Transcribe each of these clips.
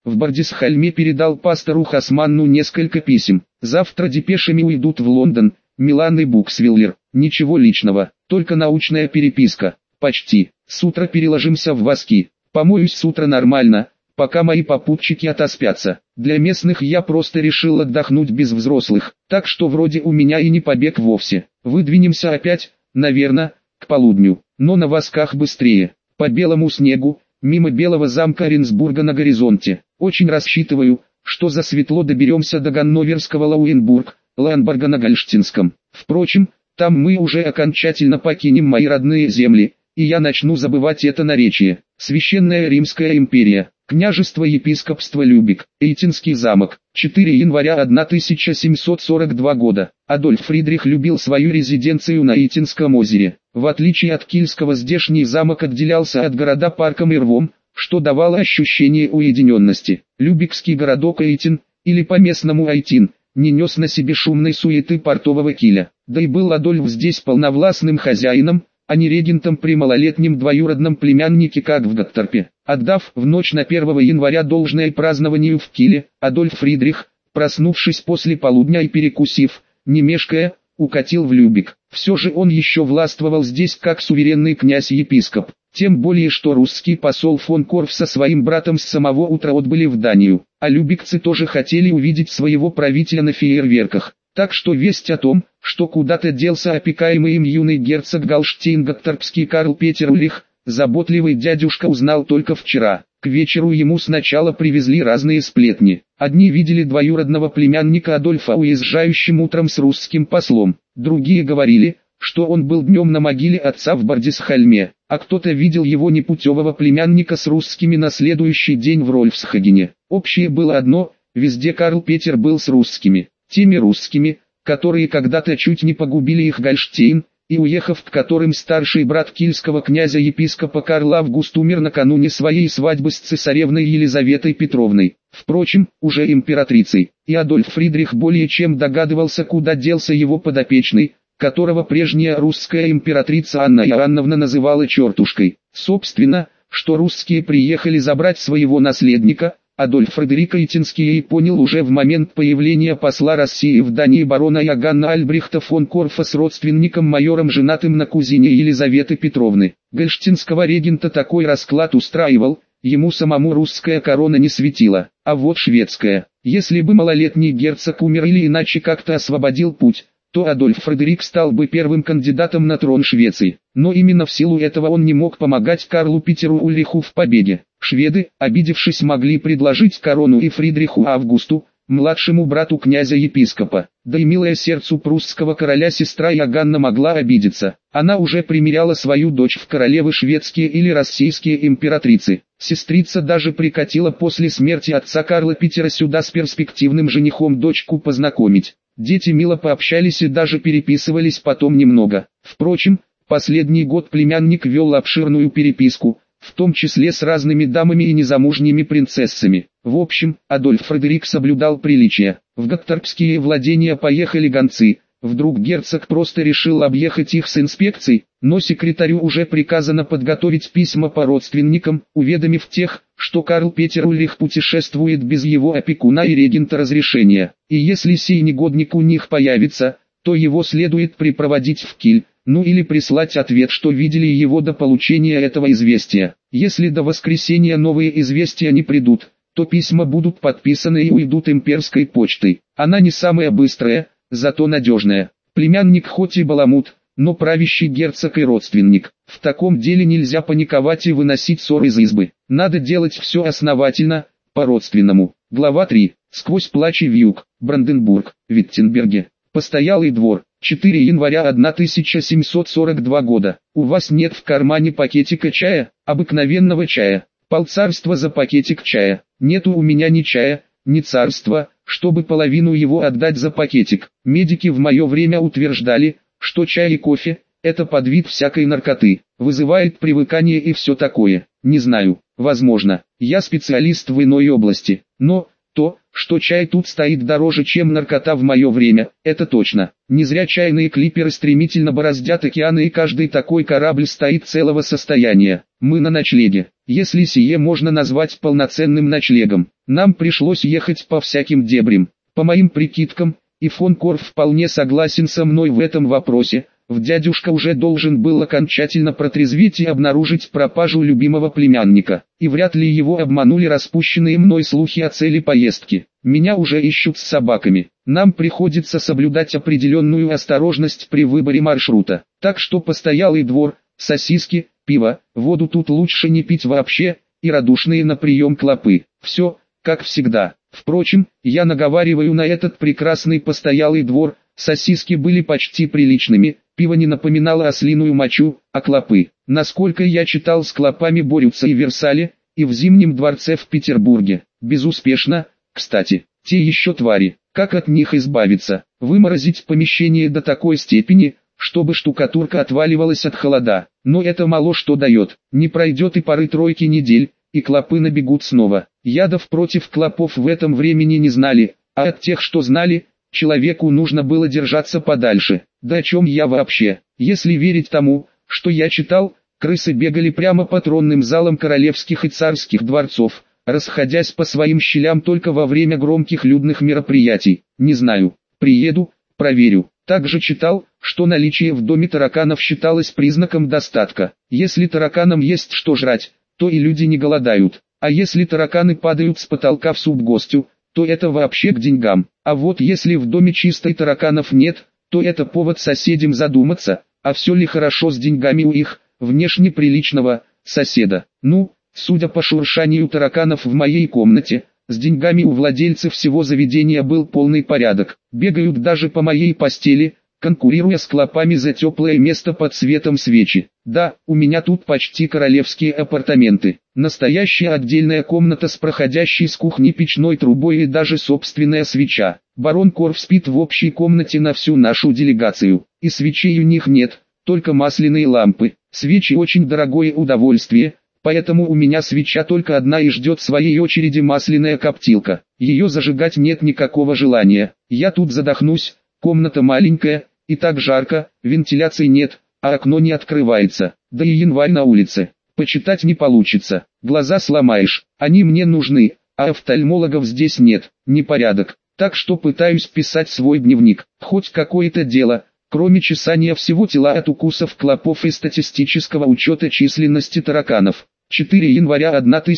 В Бардисхальме передал пастору Хасманну несколько писем. Завтра депешами уйдут в Лондон, Милан и Буксвиллер. Ничего личного, только научная переписка. Почти. С утра переложимся в воски. Помоюсь с утра нормально, пока мои попутчики отоспятся. Для местных я просто решил отдохнуть без взрослых, так что вроде у меня и не побег вовсе. Выдвинемся опять, наверное, к полудню, но на восках быстрее. По белому снегу, мимо белого замка Оренсбурга на горизонте. Очень рассчитываю, что засветло доберемся до ганноверского Лауенбург, Ланборга на Гольштинском. Впрочем, там мы уже окончательно покинем мои родные земли, и я начну забывать это наречие. Священная Римская империя, княжество епископство Любек, Эйтинский замок, 4 января 1742 года. Адольф Фридрих любил свою резиденцию на Эйтинском озере. В отличие от Кильского, здешний замок отделялся от города парком и рвом, что давало ощущение уединенности. Любекский городок Эйтин, или по-местному Айтин, не нес на себе шумной суеты портового киля. Да и был Адольф здесь полновластным хозяином, а не регентом при малолетнем двоюродном племяннике, как в Гатторпе. Отдав в ночь на 1 января должное празднованию в Киле, Адольф Фридрих, проснувшись после полудня и перекусив, не мешкая, укатил в Любек. Все же он еще властвовал здесь как суверенный князь-епископ. Тем более, что русский посол фон Корф со своим братом с самого утра отбыли в Данию, а любекцы тоже хотели увидеть своего правителя на фейерверках. Так что весть о том, что куда-то делся опекаемый им юный герцог Галштейн-Гатторпский Карл Петер Ульрих, заботливый дядюшка узнал только вчера. К вечеру ему сначала привезли разные сплетни. Одни видели двоюродного племянника Адольфа уезжающим утром с русским послом, другие говорили, что он был днем на могиле отца в Бардисхальме, а кто-то видел его непутевого племянника с русскими на следующий день в Рольфсхагене. Общее было одно: везде Карл Петер был с русскими. Теми русскими, которые когда-то чуть не погубили их Гольштейн, и уехав к которым старший брат кильского князя-епископа Карла Август умер накануне своей свадьбы с цесаревной Елизаветой Петровной, впрочем, уже императрицей, и Адольф Фридрих более чем догадывался, куда делся его подопечный, которого прежняя русская императрица Анна Иоанновна называла чертушкой. Собственно, что русские приехали забрать своего наследника, Адольф Фредерик Эйтинский и понял уже в момент появления посла России в Дании барона Иоганна Альбрехта фон Корфа с родственником майором, женатым на кузине Елизаветы Петровны. Гольштинского регента такой расклад устраивал, ему самому русская корона не светила, а вот шведская. Если бы малолетний герцог умер или иначе как-то освободил путь, то Адольф Фредерик стал бы первым кандидатом на трон Швеции. Но именно в силу этого он не мог помогать Карлу Питеру Ульриху в побеге. Шведы, обидевшись, могли предложить корону и Фридриху Августу, младшему брату князя-епископа. Да и милая сердцу прусского короля сестра Иоганна могла обидеться. Она уже примеряла свою дочь в королевы шведские или российские императрицы. Сестрица даже прикатила после смерти отца Карла Питера сюда с перспективным женихом дочку познакомить. Дети мило пообщались и даже переписывались потом немного. Впрочем, последний год племянник вел обширную переписку, в том числе с разными дамами и незамужними принцессами. В общем, Адольф Фредерик соблюдал приличия. В гатторпские владения поехали гонцы. Вдруг герцог просто решил объехать их с инспекцией, но секретарю уже приказано подготовить письма по родственникам, уведомив тех, что Карл Петер Ульрих путешествует без его опекуна и регента разрешения. И если сей негодник у них появится, то его следует припроводить в Киль, ну или прислать ответ, что видели его до получения этого известия. Если до воскресенья новые известия не придут, то письма будут подписаны и уйдут имперской почтой. Она не самая быстрая, зато надежная. Племянник хоть и баламут, но правящий герцог и родственник. В таком деле нельзя паниковать и выносить ссор из избы. Надо делать все основательно, по-родственному. Глава 3. Сквозь плач и вьюг. Бранденбург, Виттенберге. Постоялый двор. 4 января 1742 года. У вас нет в кармане пакетика чая, обыкновенного чая. Полцарства за пакетик чая. Нету у меня ни чая, ни царства, чтобы половину его отдать за пакетик. Медики в мое время утверждали, что чай и кофе – это подвид всякой наркоты, вызывает привыкание и все такое. Не знаю, возможно, я специалист в иной области, но То, что чай тут стоит дороже, чем наркота в мое время, это точно. Не зря чайные клиперы стремительно бороздят океаны, и каждый такой корабль стоит целого состояния. Мы на ночлеге, если сие можно назвать полноценным ночлегом. Нам пришлось ехать по всяким дебрям. По моим прикидкам, и фон Корф вполне согласен со мной в этом вопросе, дядюшка уже должен был окончательно протрезветь и обнаружить пропажу любимого племянника. И вряд ли его обманули распущенные мной слухи о цели поездки. Меня уже ищут с собаками. Нам приходится соблюдать определенную осторожность при выборе маршрута. Так что постоялый двор, сосиски, пиво, воду тут лучше не пить вообще, и радушные на прием клопы. Все, как всегда. Впрочем, я наговариваю на этот прекрасный постоялый двор, сосиски были почти приличными, пиво не напоминало ослиную мочу, а клопы. Насколько я читал, с клопами борются и в Версале, и в Зимнем дворце в Петербурге. Безуспешно, кстати. Те еще твари. Как от них избавиться? Выморозить помещение до такой степени, чтобы штукатурка отваливалась от холода. Но это мало что дает. Не пройдет и пары-тройки недель, и клопы набегут снова. Ядов против клопов в этом времени не знали, а от тех, что знали, человеку нужно было держаться подальше. Да о чем я вообще? Если верить тому, что я читал, крысы бегали прямо по тронным залам королевских и царских дворцов, расходясь по своим щелям только во время громких людных мероприятий. Не знаю, приеду, проверю. Также читал, что наличие в доме тараканов считалось признаком достатка. Если тараканам есть что жрать, то и люди не голодают. А если тараканы падают с потолка в суп гостю, то это вообще к деньгам. А вот если в доме чисто и тараканов нет, то это повод соседям задуматься, а все ли хорошо с деньгами у их, внешне приличного, соседа. Ну, судя по шуршанию тараканов в моей комнате, с деньгами у владельцев всего заведения был полный порядок. Бегают даже по моей постели, конкурируя с клопами за теплое место под светом свечи. Да, у меня тут почти королевские апартаменты. Настоящая отдельная комната с проходящей с кухни печной трубой и даже собственная свеча. Барон Корф спит в общей комнате на всю нашу делегацию. И свечей у них нет, только масляные лампы. Свечи очень дорогое удовольствие, поэтому у меня свеча только одна и ждет своей очереди масляная коптилка. Ее зажигать нет никакого желания. Я тут задохнусь. Комната маленькая, и так жарко, вентиляции нет, а окно не открывается. Да и январь на улице. Почитать не получится, глаза сломаешь. Они мне нужны, а офтальмологов здесь нет. Непорядок. Так что пытаюсь писать свой дневник. Хоть какое-то дело, кроме чесания всего тела от укусов клопов и статистического учета численности тараканов. 4 января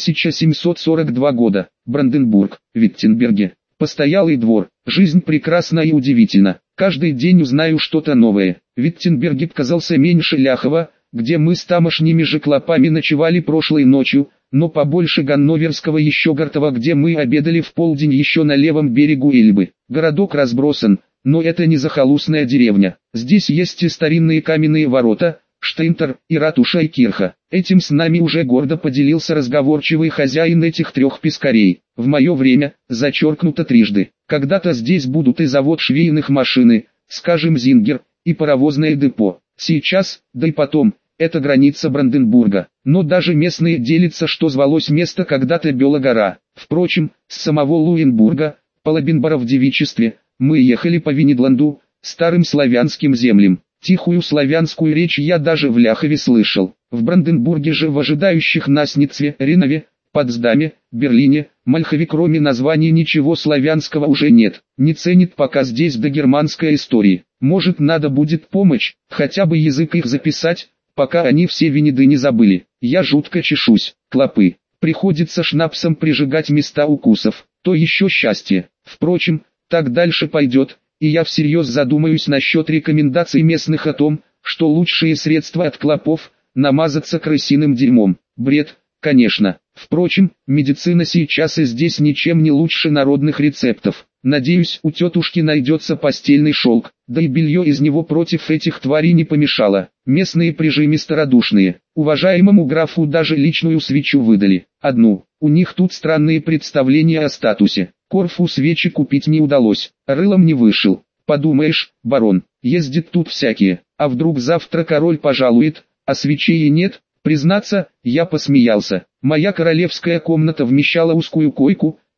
1742 года. Бранденбург, Виттенберге. Постоялый двор. Жизнь прекрасна и удивительна. Каждый день узнаю что-то новое. Виттенберге казался меньше Ляхова, где мы с тамошними же клопами ночевали прошлой ночью, но побольше Ганноверского и Щегартова, где мы обедали в полдень еще на левом берегу Эльбы. Городок разбросан, но это не захолустная деревня. Здесь есть и старинные каменные ворота, Штейнтер и ратуша и кирха. Этим с нами уже гордо поделился разговорчивый хозяин этих 3 пескарей. В мое время, зачеркнуто трижды, когда-то здесь будут и завод швейных машины, скажем Зингер, и паровозное депо. Сейчас, да и потом, это граница Бранденбурга. Но даже местные делятся, что звалось место когда-то Бела гора. Впрочем, с самого Луенбурга, по Лабенбара в девичестве, мы ехали по Венедланду, старым славянским землям. Тихую славянскую речь я даже в Ляхове слышал. В Бранденбурге же, в ожидающих нас Ницце, Ренове, Потсдаме, Берлине, Мальхове, кроме названий ничего славянского уже нет. Не ценит пока здесь догерманской истории. Может, надо будет помочь, хотя бы язык их записать, пока они все венеды не забыли. Я жутко чешусь. Клопы. Приходится шнапсом прижигать места укусов. То еще счастье. Впрочем, так дальше пойдет. И я всерьез задумаюсь насчет рекомендаций местных о том, что лучшие средства от клопов – намазаться крысиным дерьмом. Бред, конечно. Впрочем, медицина сейчас и здесь ничем не лучше народных рецептов. Надеюсь, у тетушки найдется постельный шелк, да и белье из него против этих тварей не помешало. Местные прижимисто радушные. Уважаемому графу даже личную свечу выдали. Одну. У них тут странные представления о статусе. Корфу свечи купить не удалось, рылом не вышел. Подумаешь, барон, ездит тут всякие, а вдруг завтра король пожалует, а свечей и нет? Признаться, я посмеялся. Моя королевская комната вмещала узкую койку,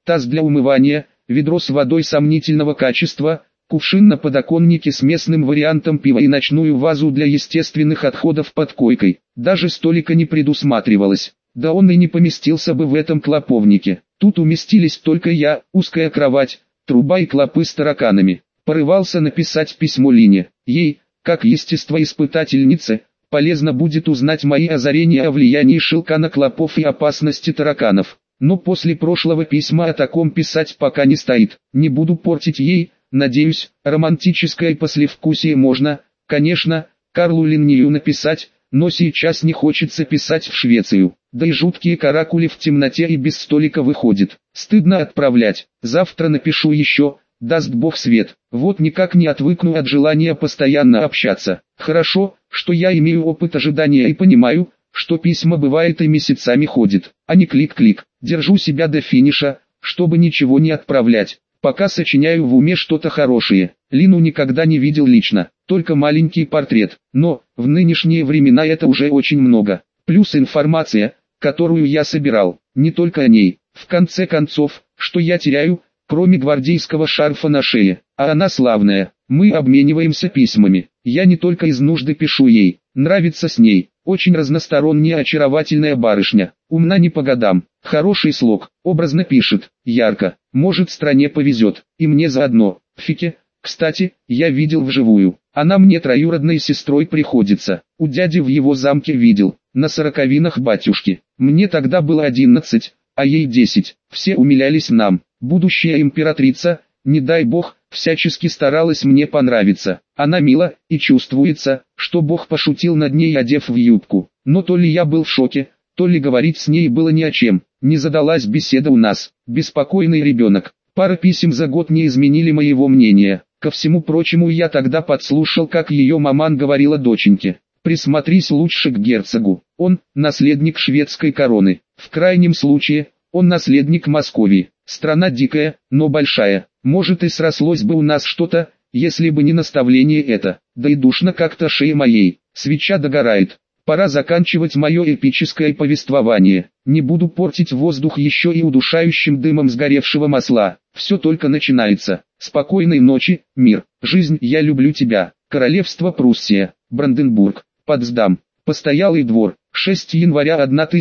таз для умывания, ведро с водой сомнительного качества, кувшин на подоконнике с местным вариантом пива и ночную вазу для естественных отходов под койкой. Даже столика не предусматривалось. Да он и не поместился бы в этом клоповнике. Тут уместились только я, узкая кровать, труба и клопы с тараканами. Порывался написать письмо Лине. Ей, как естествоиспытательнице, полезно будет узнать мои озарения о влиянии шелка на клопов и опасности тараканов. Но после прошлого письма о таком писать пока не стоит. Не буду портить ей, надеюсь, романтическое послевкусие можно, конечно, Карлу Линнею написать, но сейчас не хочется писать в Швецию. Да и жуткие каракули в темноте и без столика выходит. Стыдно отправлять. Завтра напишу еще, даст Бог свет. Вот никак не отвыкну от желания постоянно общаться. Хорошо, что я имею опыт ожидания и понимаю, что письма бывает и месяцами ходит, а не клик-клик. Держу себя до финиша, чтобы ничего не отправлять. Пока сочиняю в уме что-то хорошее. Лину никогда не видел лично, только маленький портрет. Но, в нынешние времена это уже очень много. Плюс информация, которую я собирал, не только о ней. В конце концов, что я теряю, кроме гвардейского шарфа на шее, а она славная. Мы обмениваемся письмами. Я не только из нужды пишу ей, нравится с ней. Очень разносторонняя очаровательная барышня, умна не по годам, хороший слог, образно пишет, ярко, может стране повезет, и мне заодно. Фике, кстати, я видел вживую, она мне троюродной сестрой приходится, у дяди в его замке видел, на сороковинах батюшки, мне тогда было 11, а ей 10, все умилялись нам, будущая императрица, не дай бог, всячески старалась мне понравиться. Она мила, и чувствуется, что Бог пошутил над ней, одев в юбку. Но то ли я был в шоке, то ли говорить с ней было ни о чем. Не задалась беседа у нас. Беспокойный ребенок. Пара писем за год не изменили моего мнения. Ко всему прочему, я тогда подслушал, как ее маман говорила доченьке: присмотрись лучше к герцогу. Он наследник шведской короны. В крайнем случае, он наследник Московии. Страна дикая, но большая. Может, и срослось бы у нас что-то, если бы не наставление это. Да и душно как-то шее моей. Свеча догорает. Пора заканчивать мое эпическое повествование. Не буду портить воздух еще и удушающим дымом сгоревшего масла. Все только начинается. Спокойной ночи, мир. Жизнь, я люблю тебя. Королевство Пруссия. Бранденбург. Потсдам. Постоялый двор. 6 января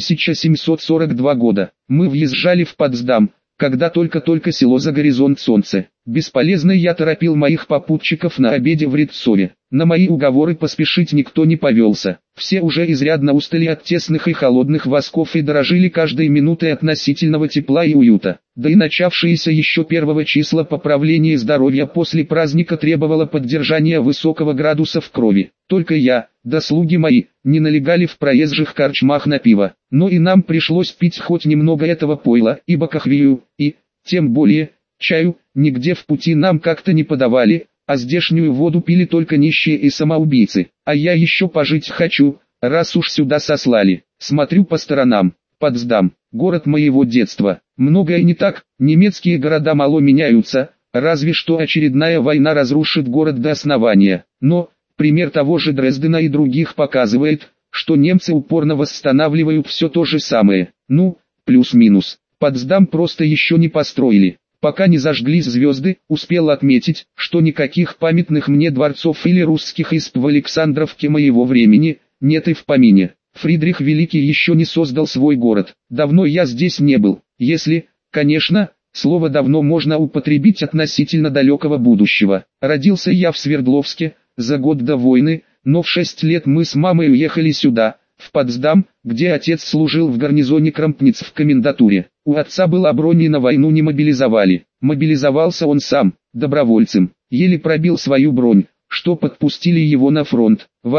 1742 года. Мы въезжали в Потсдам, когда только-только село за горизонт солнце. Бесполезно я торопил моих попутчиков на обеде в Риццове. На мои уговоры поспешить никто не повелся. Все уже изрядно устали от тесных и холодных восков и дорожили каждой минутой относительного тепла и уюта. Да и начавшееся еще 1 числа поправление здоровья после праздника требовало поддержания высокого градуса в крови. Только я, да слуги мои, не налегали в проезжих корчмах на пиво. Но и нам пришлось пить хоть немного этого пойла, ибо кахвию, и, тем более, чаю, нигде в пути нам как-то не подавали, а здешнюю воду пили только нищие и самоубийцы. А я еще пожить хочу, раз уж сюда сослали. Смотрю по сторонам. Потсдам, город моего детства. Многое не так, немецкие города мало меняются, разве что очередная война разрушит город до основания. Но, пример того же Дрездена и других показывает, что немцы упорно восстанавливают все то же самое. Ну, плюс-минус. Потсдам просто еще не построили. Пока не зажглись звезды, успел отметить, что никаких памятных мне дворцов или русских исп в Александровке моего времени нет и в помине. Фридрих Великий еще не создал свой город. Давно я здесь не был. Если, конечно, слово «давно» можно употребить относительно далекого будущего. Родился я в Свердловске, за год до войны, но в 6 лет мы с мамой уехали сюда, в Потсдам, где отец служил в гарнизоне Крампниц в комендатуре. У отца была бронь и на войну не мобилизовали. Мобилизовался он сам, добровольцем. Еле пробил свою бронь, что подпустили его на фронт. В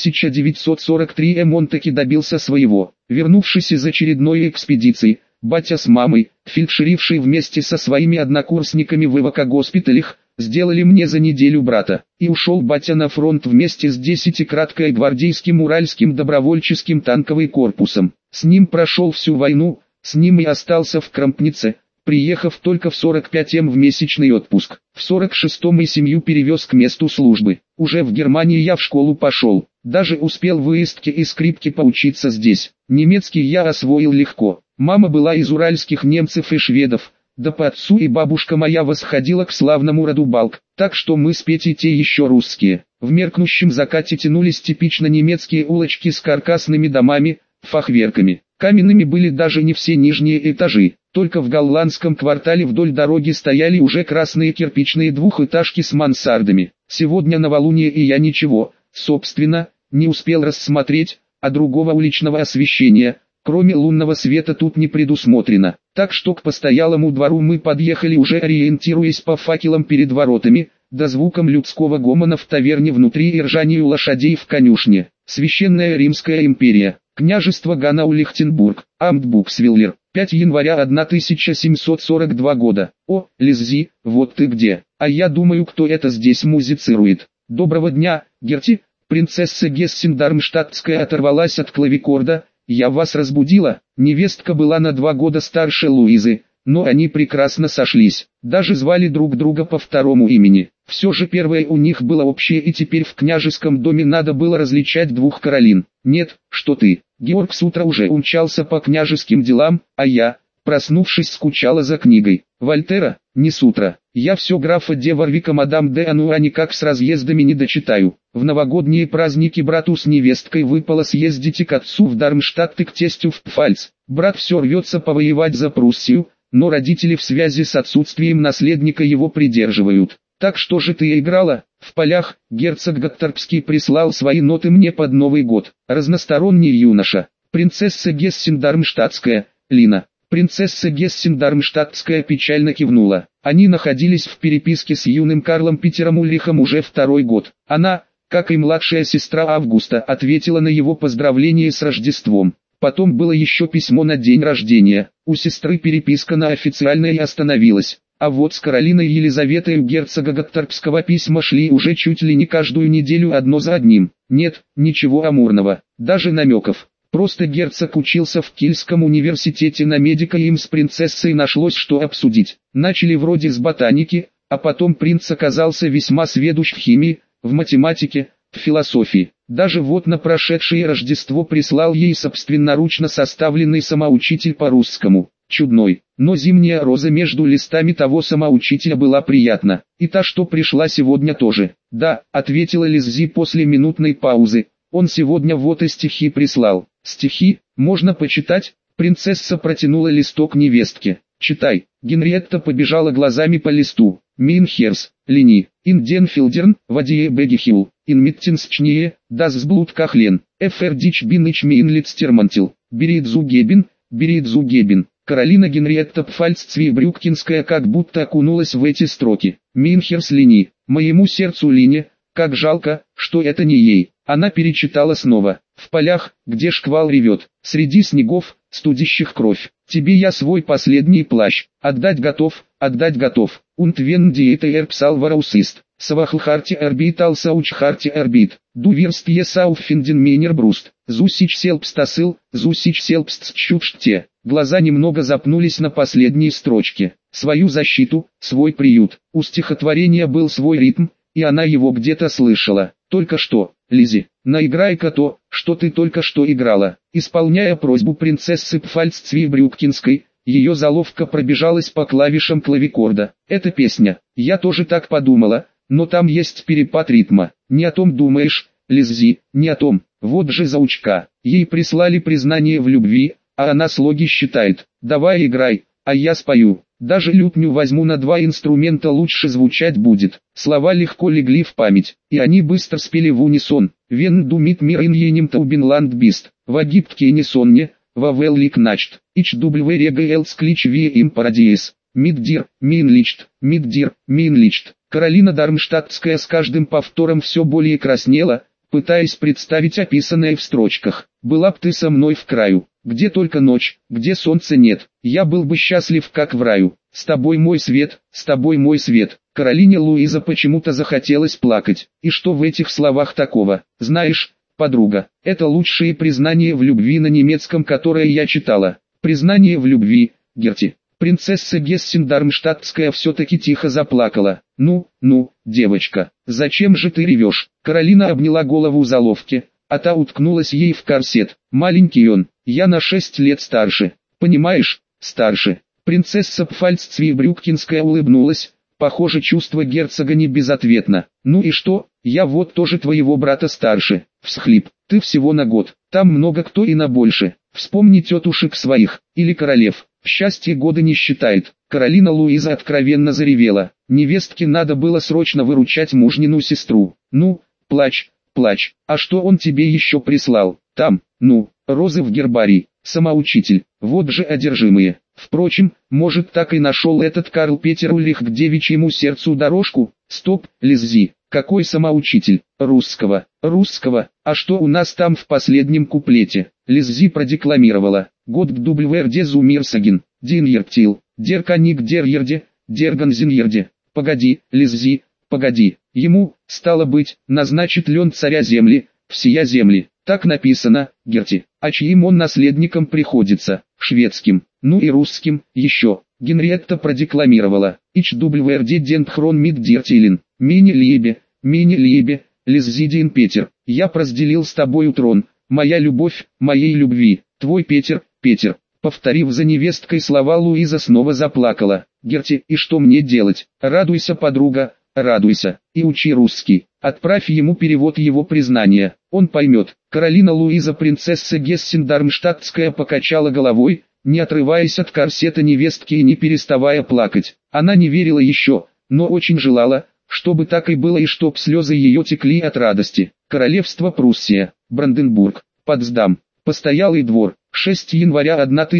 1943 он таки добился своего. Вернувшись из очередной экспедиции, батя с мамой, фельдшеривший вместе со своими однокурсниками в эвакогоспиталях, сделали мне за неделю брата. И ушел батя на фронт вместе с 10-краткой гвардейским уральским добровольческим танковым корпусом. С ним прошел всю войну, с ним и остался в Крампнице, приехав только в 45-м в месячный отпуск. В 46-м и семью перевез к месту службы. Уже в Германии я в школу пошел, даже успел выездке и скрипке поучиться здесь. Немецкий я освоил легко. Мама была из уральских немцев и шведов, Да по отцу и бабушка моя восходила к славному роду Балк, так что мы с Петей те еще русские. В меркнущем закате тянулись типично немецкие улочки с каркасными домами, фахверками. Каменными были даже не все нижние этажи, только в голландском квартале вдоль дороги стояли уже красные кирпичные двухэтажки с мансардами. Сегодня новолуние и я ничего, собственно, не успел рассмотреть, а другого уличного освещения, кроме лунного света, тут не предусмотрено. Так что к постоялому двору мы подъехали уже ориентируясь по факелам перед воротами, да звуком людского гомона в таверне внутри и ржанию лошадей в конюшне. Священная Римская империя, княжество Ганау-Лихтенбург, Амт Буксвиллер, 5 января 1742 года. О, Лиззи, вот ты где, а я думаю, кто это здесь музицирует. Доброго дня, Герти. Принцесса Гессен-Дармштадтская оторвалась от клавикорда. Я вас разбудила. Невестка была на 2 года старше Луизы, но они прекрасно сошлись. Даже звали друг друга по второму имени. Все же первое у них было общее, и теперь в княжеском доме надо было различать двух Каролин. Нет, что ты. Георг с утра уже умчался по княжеским делам, а я, проснувшись, скучала за книгой. Вольтера, не с утра. Я все графа де Варвика мадам де Ануа никак с разъездами не дочитаю. В новогодние праздники брату с невесткой выпало съездить и к отцу в Дармштадт и к тестю в Пфальц. Брат все рвется повоевать за Пруссию, но родители в связи с отсутствием наследника его придерживают. Так что же ты играла? В полях. Герцог Готторпский прислал свои ноты мне под Новый год. Разносторонний юноша. Принцесса Гессен-Дармштадтская, Лина. Принцесса Гессен-Дармштадтская печально кивнула. Они находились в переписке с юным Карлом Питером Ульрихом уже 2-й год. Она, как и младшая сестра Августа, ответила на его поздравление с Рождеством. Потом было еще письмо на день рождения. У сестры переписка на официальной остановилась. А вот с Каролиной Елизаветой у герцога Готторпского письма шли уже чуть ли не каждую неделю одно за одним. Нет, ничего амурного, даже намеков. Просто герцог учился в Кильском университете на медика, и им с принцессой нашлось что обсудить. Начали вроде с ботаники, а потом принц оказался весьма сведущ в химии, в математике, в философии. Даже вот на прошедшее Рождество прислал ей собственноручно составленный самоучитель по русскому. Чудной, но зимняя роза между листами того самоучителя была приятна. И та, что пришла сегодня, тоже. Да, ответила Лиззи после минутной паузы. Он сегодня вот и стихи прислал. Стихи, можно почитать? Принцесса протянула листок невестке. Читай. Генриетта побежала глазами по листу. Минхерс, Лини, Инденфилдерн, Вадие Бегихил, Инмиттинсчние, Дазсблуд Кахлен, Эфердич Биныч Мейнлицтермантил, Беридзугебин, Беридзугебин. Каролина Генриетта Пфальц-Цвибрюккинская как будто окунулась в эти строки. Минхерс Лини, моему сердцу Лине, как жалко, что это не ей. Она перечитала снова. В полях, где шквал ревет, среди снегов, студящих кровь. Тебе я свой последний плащ, отдать готов, отдать готов. Und wenn die Erpsalvaraus ist, Свахлхарти Эрбит Саучхарти Эрбит, du wirst es auffinden meiner Brust, Зусич Селпстасыл, Зусич Селпстчупште. Глаза немного запнулись на последней строчке. Свою защиту, свой приют. У стихотворения был свой ритм, и она его где-то слышала. Только что, Лиззи, наиграй-ка то, что ты только что играла. Исполняя просьбу принцессы Пфальц-Цвибрюккинской, ее заловка пробежалась по клавишам клавикорда. Эта песня, я тоже так подумала, но там есть перепад ритма. Не о том думаешь, Лиззи, не о том. Вот же заучка. Ей прислали признание в любви, а она слоги считает. Давай играй, а я спою. Даже лютню возьму, на 2 инструмента лучше звучать будет. Слова легко легли в память, и они быстро спели в унисон. Вен думит мир ин енем таубинланд бист. Вагипт кейнисонне, вавел лик начт. Ич дубль регл склич ви им парадиес. Миддир, минличт, миддир, минличт. Каролина Дармштадтская с каждым повтором все более краснела, пытаясь представить описанное в строчках. «Была б ты со мной в краю, где только ночь, где солнца нет, я был бы счастлив как в раю, с тобой мой свет, с тобой мой свет». Каролине Луиза почему-то захотелось плакать. И что в этих словах такого? Знаешь, подруга, это лучшее признание в любви на немецком, которое я читала. Признание в любви, Герти. Принцесса Гессен-Дармштадтская все-таки тихо заплакала. Ну, девочка, зачем же ты ревешь? Каролина обняла голову заловки, а та уткнулась ей в корсет. Маленький он, я на 6 лет старше. Понимаешь, старше. Принцесса Пфальц-Цвейбрюккинская улыбнулась. Похоже, чувство герцога не безответно. Ну и что, я вот тоже твоего брата старше. Всхлип, ты всего на год. Там много кто и на больше. Вспомни тетушек своих, или королев. Счастье года не считает. Каролина Луиза откровенно заревела. Невестке надо было срочно выручать мужнину сестру. Ну, плачь, плачь. А что он тебе еще прислал? Там, ну, розы в гербарий, самоучитель. Вот же одержимые. Впрочем, может, так и нашел этот Карл Петер Ульрих к девичьему сердцу дорожку? Стоп, Лиззи, какой самоучитель? Русского, а что у нас там в последнем куплете? Лиззи продекламировала. Год дубльверде зумирсаген, диньертил, дерканик дерьерде, дерганзиньерде. Погоди, Лиззи, погоди. Ему, стало быть, назначит лен царя земли, всея земли. Так написано, Герти. А чьим он наследником приходится? Шведским. Ну и русским, еще. Генриетта продекламировала. Ич дубльверде дентхрон мид дертилин. Мини-лебе, Лиззидин Петер. Я разделил с тобою трон, моя любовь, моей любви. Твой Петер. Повторив за невесткой слова, Луиза снова заплакала. Герти, и что мне делать? Радуйся, подруга, радуйся, и учи русский. Отправь ему перевод его признания, он поймет. Каролина Луиза, принцесса Гессен-Дармштадтская, покачала головой, не отрываясь от корсета невестки и не переставая плакать. Она не верила еще, но очень желала, чтобы так и было и чтоб слезы ее текли от радости. Королевство Пруссия, Бранденбург, Потсдам, постоялый двор, 6 января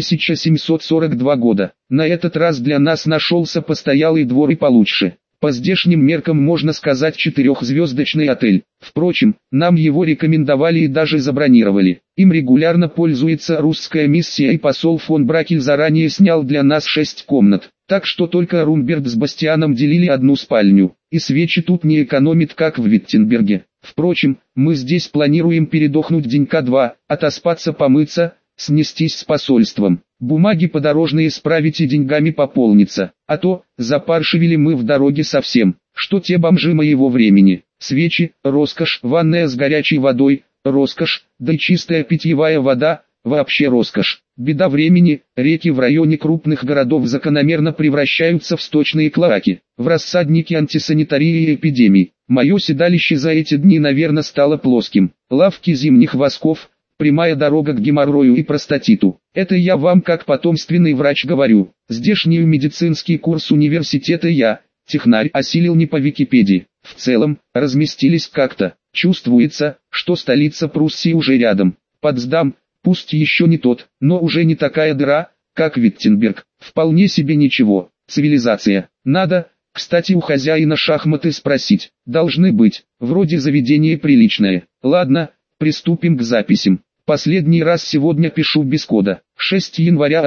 1742 года. На этот раз для нас нашелся постоялый двор и получше. По здешним меркам можно сказать 4-звездочный отель. Впрочем, нам его рекомендовали и даже забронировали. Им регулярно пользуется русская миссия, и посол фон Бракель заранее снял для нас 6 комнат. Так что только Румберт с Бастианом делили одну спальню. И свечи тут не экономит, как в Виттенберге. Впрочем, мы здесь планируем передохнуть денька 2, отоспаться, помыться, снестись с посольством. Бумаги подорожные справить и деньгами пополниться. А то, запаршивили мы в дороге совсем. Что те бомжи моего времени? Свечи, роскошь, ванная с горячей водой, роскошь, да и чистая питьевая вода, вообще роскошь. Беда времени, реки в районе крупных городов закономерно превращаются в сточные клоаки, в рассадники антисанитарии и эпидемий. Мое седалище за эти дни, наверное, стало плоским. Лавки зимних восков, прямая дорога к геморрою и простатиту. Это я вам как потомственный врач говорю. Здешний медицинский курс университета я, технарь, осилил не по Википедии. В целом, разместились как-то. Чувствуется, что столица Пруссии уже рядом. Потсдам, пусть еще не тот, но уже не такая дыра, как Виттенберг. Вполне себе ничего. Цивилизация. Надо, кстати, у хозяина шахматы спросить. Должны быть. Вроде заведение приличное. Ладно, приступим к записям. Последний раз сегодня пишу без кода. 6 января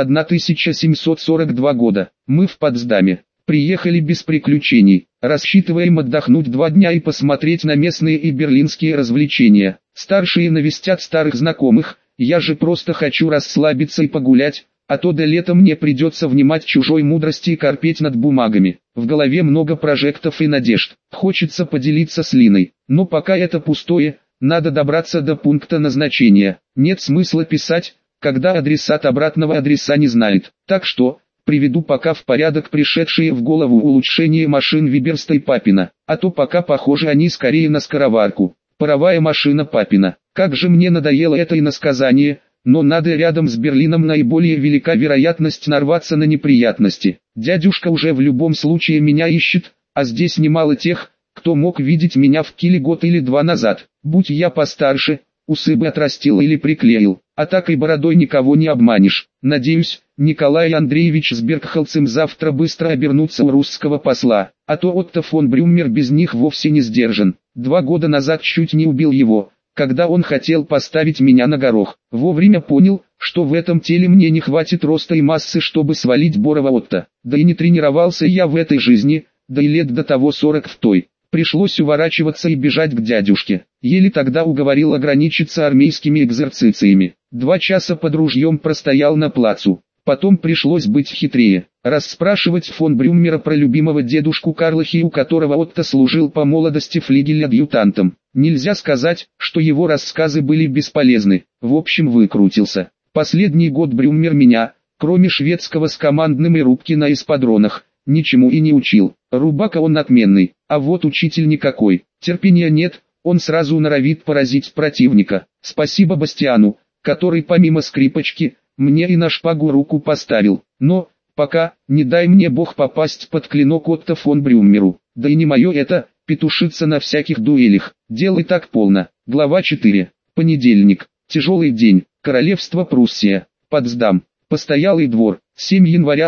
1742 года. Мы в Потсдаме. Приехали без приключений. Рассчитываем отдохнуть 2 дня и посмотреть на местные и берлинские развлечения. Старшие навестят старых знакомых. Я же просто хочу расслабиться и погулять, а то до лета мне придется внимать чужой мудрости и корпеть над бумагами. В голове много прожектов и надежд. Хочется поделиться с Линой, но пока это пустое. Надо добраться до пункта назначения. Нет смысла писать, когда адресат обратного адреса не знает. Так что, приведу пока в порядок пришедшие в голову улучшения машин Виберста и Папина. А то пока похожи они скорее на скороварку. Паровая машина Папина. Как же мне надоело это иносказание, но надо, рядом с Берлином наиболее велика вероятность нарваться на неприятности. Дядюшка уже в любом случае меня ищет, а здесь немало тех, кто мог видеть меня в Киле год или 2 назад. Будь я постарше, усы бы отрастил или приклеил, а так и бородой никого не обманешь. Надеюсь, Николай Андреевич с Бергхолцем завтра быстро обернутся у русского посла, а то Отто фон Брюммер без них вовсе не сдержан. 2 года назад чуть не убил его, когда он хотел поставить меня на горох. Вовремя понял, что в этом теле мне не хватит роста и массы, чтобы свалить Борова Отто. Да и не тренировался я в этой жизни, да и лет до того 40 в той. Пришлось уворачиваться и бежать к дядюшке. Еле тогда уговорил ограничиться армейскими экзерцициями. 2 часа под ружьем простоял на плацу. Потом пришлось быть хитрее. Расспрашивать фон Брюммера про любимого дедушку Карлахи, у которого Отто служил по молодости флигель-адъютантом. Нельзя сказать, что его рассказы были бесполезны. В общем, выкрутился. Последний год Брюммер меня, кроме шведского с командными рубки на эспадронах, ничему и не учил. Рубака он отменный, а вот учитель никакой. Терпения нет, он сразу норовит поразить противника. Спасибо Бастиану, который помимо скрипочки, мне и на шпагу руку поставил. Но, пока, не дай мне бог попасть под клинок Отто фон Брюммеру. Да и не мое это, петушиться на всяких дуэлях. Дел и так полно. Глава 4. Понедельник. Тяжелый день. Королевство Пруссия. Потсдам. Постоялый двор. 7 января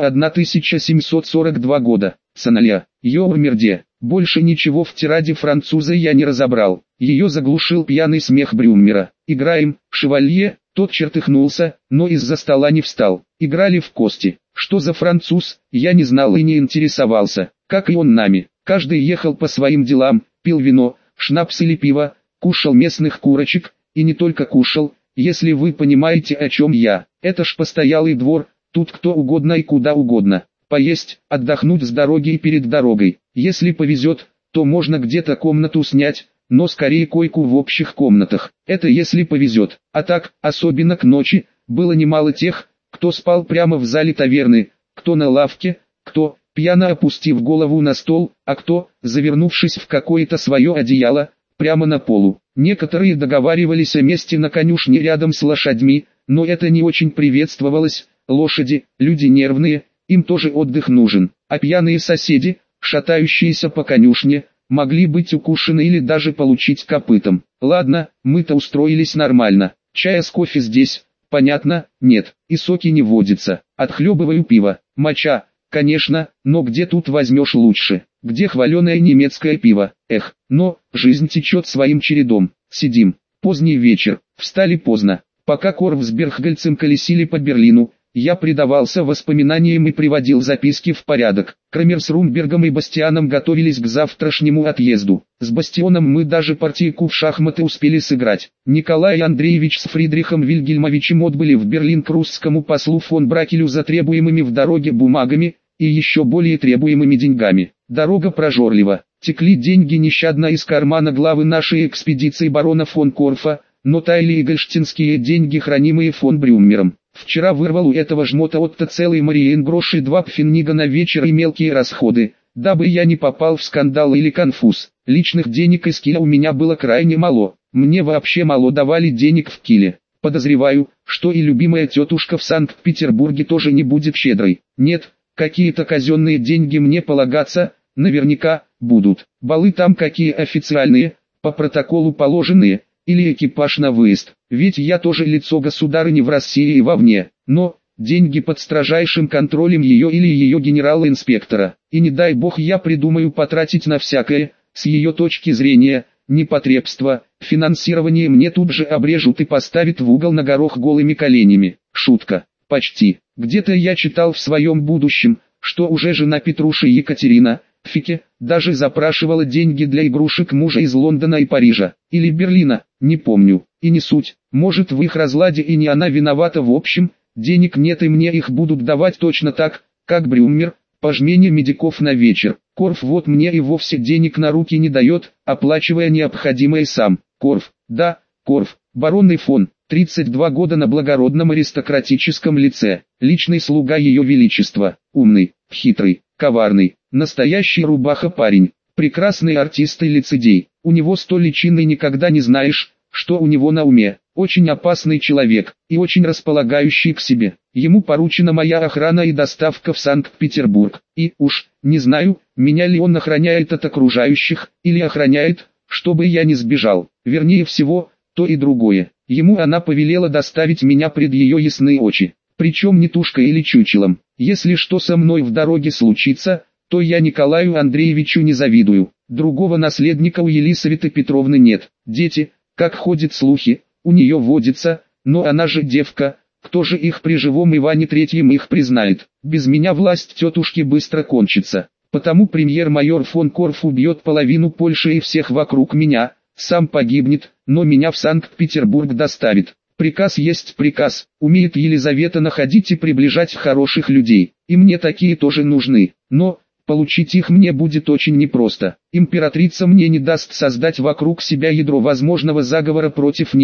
1742 года. Саналя. Йоурмерде. Больше ничего в тираде француза я не разобрал. Ее заглушил пьяный смех Брюммера. «Играем, шевалье», тот чертыхнулся, но из-за стола не встал. Играли в кости. Что за француз, я не знал и не интересовался, как и он нами. Каждый ехал по своим делам, пил вино, шнапс или пиво, кушал местных курочек, и не только кушал, если вы понимаете, о чем я. Это ж постоялый двор, тут кто угодно и куда угодно. Поесть, отдохнуть с дороги и перед дорогой. Если повезет, то можно где-то комнату снять, но скорее койку в общих комнатах. Это если повезет. А так, особенно к ночи, было немало тех, кто спал прямо в зале таверны, кто на лавке, кто, пьяно опустив голову на стол, а кто, завернувшись в какое-то свое одеяло, прямо на полу. Некоторые договаривались о месте на конюшне рядом с лошадьми, но это не очень приветствовалось. Лошади, люди нервные, им тоже отдых нужен. А пьяные соседи, шатающиеся по конюшне, могли быть укушены или даже получить копытом. Ладно, мы-то устроились нормально. Чая с кофе здесь, понятно, нет. И соки не водится. Отхлебываю пиво. Моча, конечно, но где тут возьмешь лучше? Где хваленое немецкое пиво? Эх, но, жизнь течет своим чередом. Сидим. Поздний вечер. Встали поздно. Пока Корф с Бергхальцем колесили по Берлину, я предавался воспоминаниям и приводил записки в порядок. Крамер с Румбергом и Бастианом готовились к завтрашнему отъезду. С Бастионом мы даже партийку в шахматы успели сыграть. Николай Андреевич с Фридрихом Вильгельмовичем отбыли в Берлин к русскому послу фон Бракелю за требуемыми в дороге бумагами и еще более требуемыми деньгами. Дорога прожорлива. Текли деньги нещадно из кармана главы нашей экспедиции барона фон Корфа, но таяли и гольштинские деньги, хранимые фон Брюммером. Вчера вырвал у этого жмота Отто целый Мариенгрош и 2 пфеннига на вечер и мелкие расходы, дабы я не попал в скандал или конфуз. Личных денег из Киля у меня было крайне мало, мне вообще мало давали денег в Киле. Подозреваю, что и любимая тетушка в Санкт-Петербурге тоже не будет щедрой. Нет, какие-то казенные деньги мне полагаться, наверняка, будут. Балы там какие официальные, по протоколу положенные, или экипаж на выезд. Ведь я тоже лицо государыни в России и вовне, но, деньги под строжайшим контролем ее или ее генерала-инспектора. И не дай бог я придумаю потратить на всякое, с ее точки зрения, непотребство, финансирование мне тут же обрежут и поставят в угол на горох голыми коленями. Шутка. Почти. Где-то я читал в своем будущем, что уже жена Петруши Екатерина, Фике, даже запрашивала деньги для игрушек мужа из Лондона и Парижа, или Берлина, не помню, и не суть, может в их разладе и не она виновата в общем, денег нет и мне их будут давать точно так, как Брюммер, по жмене медиков на вечер. Корф вот мне и вовсе денег на руки не дает, оплачивая необходимое сам. Корф, да, Корф, баронный фон, 32 года на благородном аристократическом лице, личный слуга ее величества, умный, хитрый, коварный, настоящий рубаха парень, прекрасный артист и лицедей. У него 100 личин и никогда не знаешь, что у него на уме. Очень опасный человек и очень располагающий к себе. Ему поручена моя охрана и доставка в Санкт-Петербург. И уж, не знаю, меня ли он охраняет от окружающих, или охраняет, чтобы я не сбежал. Вернее всего, то и другое. Ему она повелела доставить меня пред ее ясные очи. Причем не тушкой или чучелом. Если что со мной в дороге случится, то я Николаю Андреевичу не завидую. Другого наследника у Елисаветы Петровны нет. Дети, как ходят слухи, у нее водится, но она же девка, кто же их при живом Иване Третьем их признает? Без меня власть тетушки быстро кончится. Потому премьер-майор фон Корф убьет половину Польши и всех вокруг меня, сам погибнет, но меня в Санкт-Петербург доставит. Приказ есть приказ, умеет Елизавета находить и приближать хороших людей, и мне такие тоже нужны, но получить их мне будет очень непросто. Императрица мне не даст создать вокруг себя ядро возможного заговора против нее.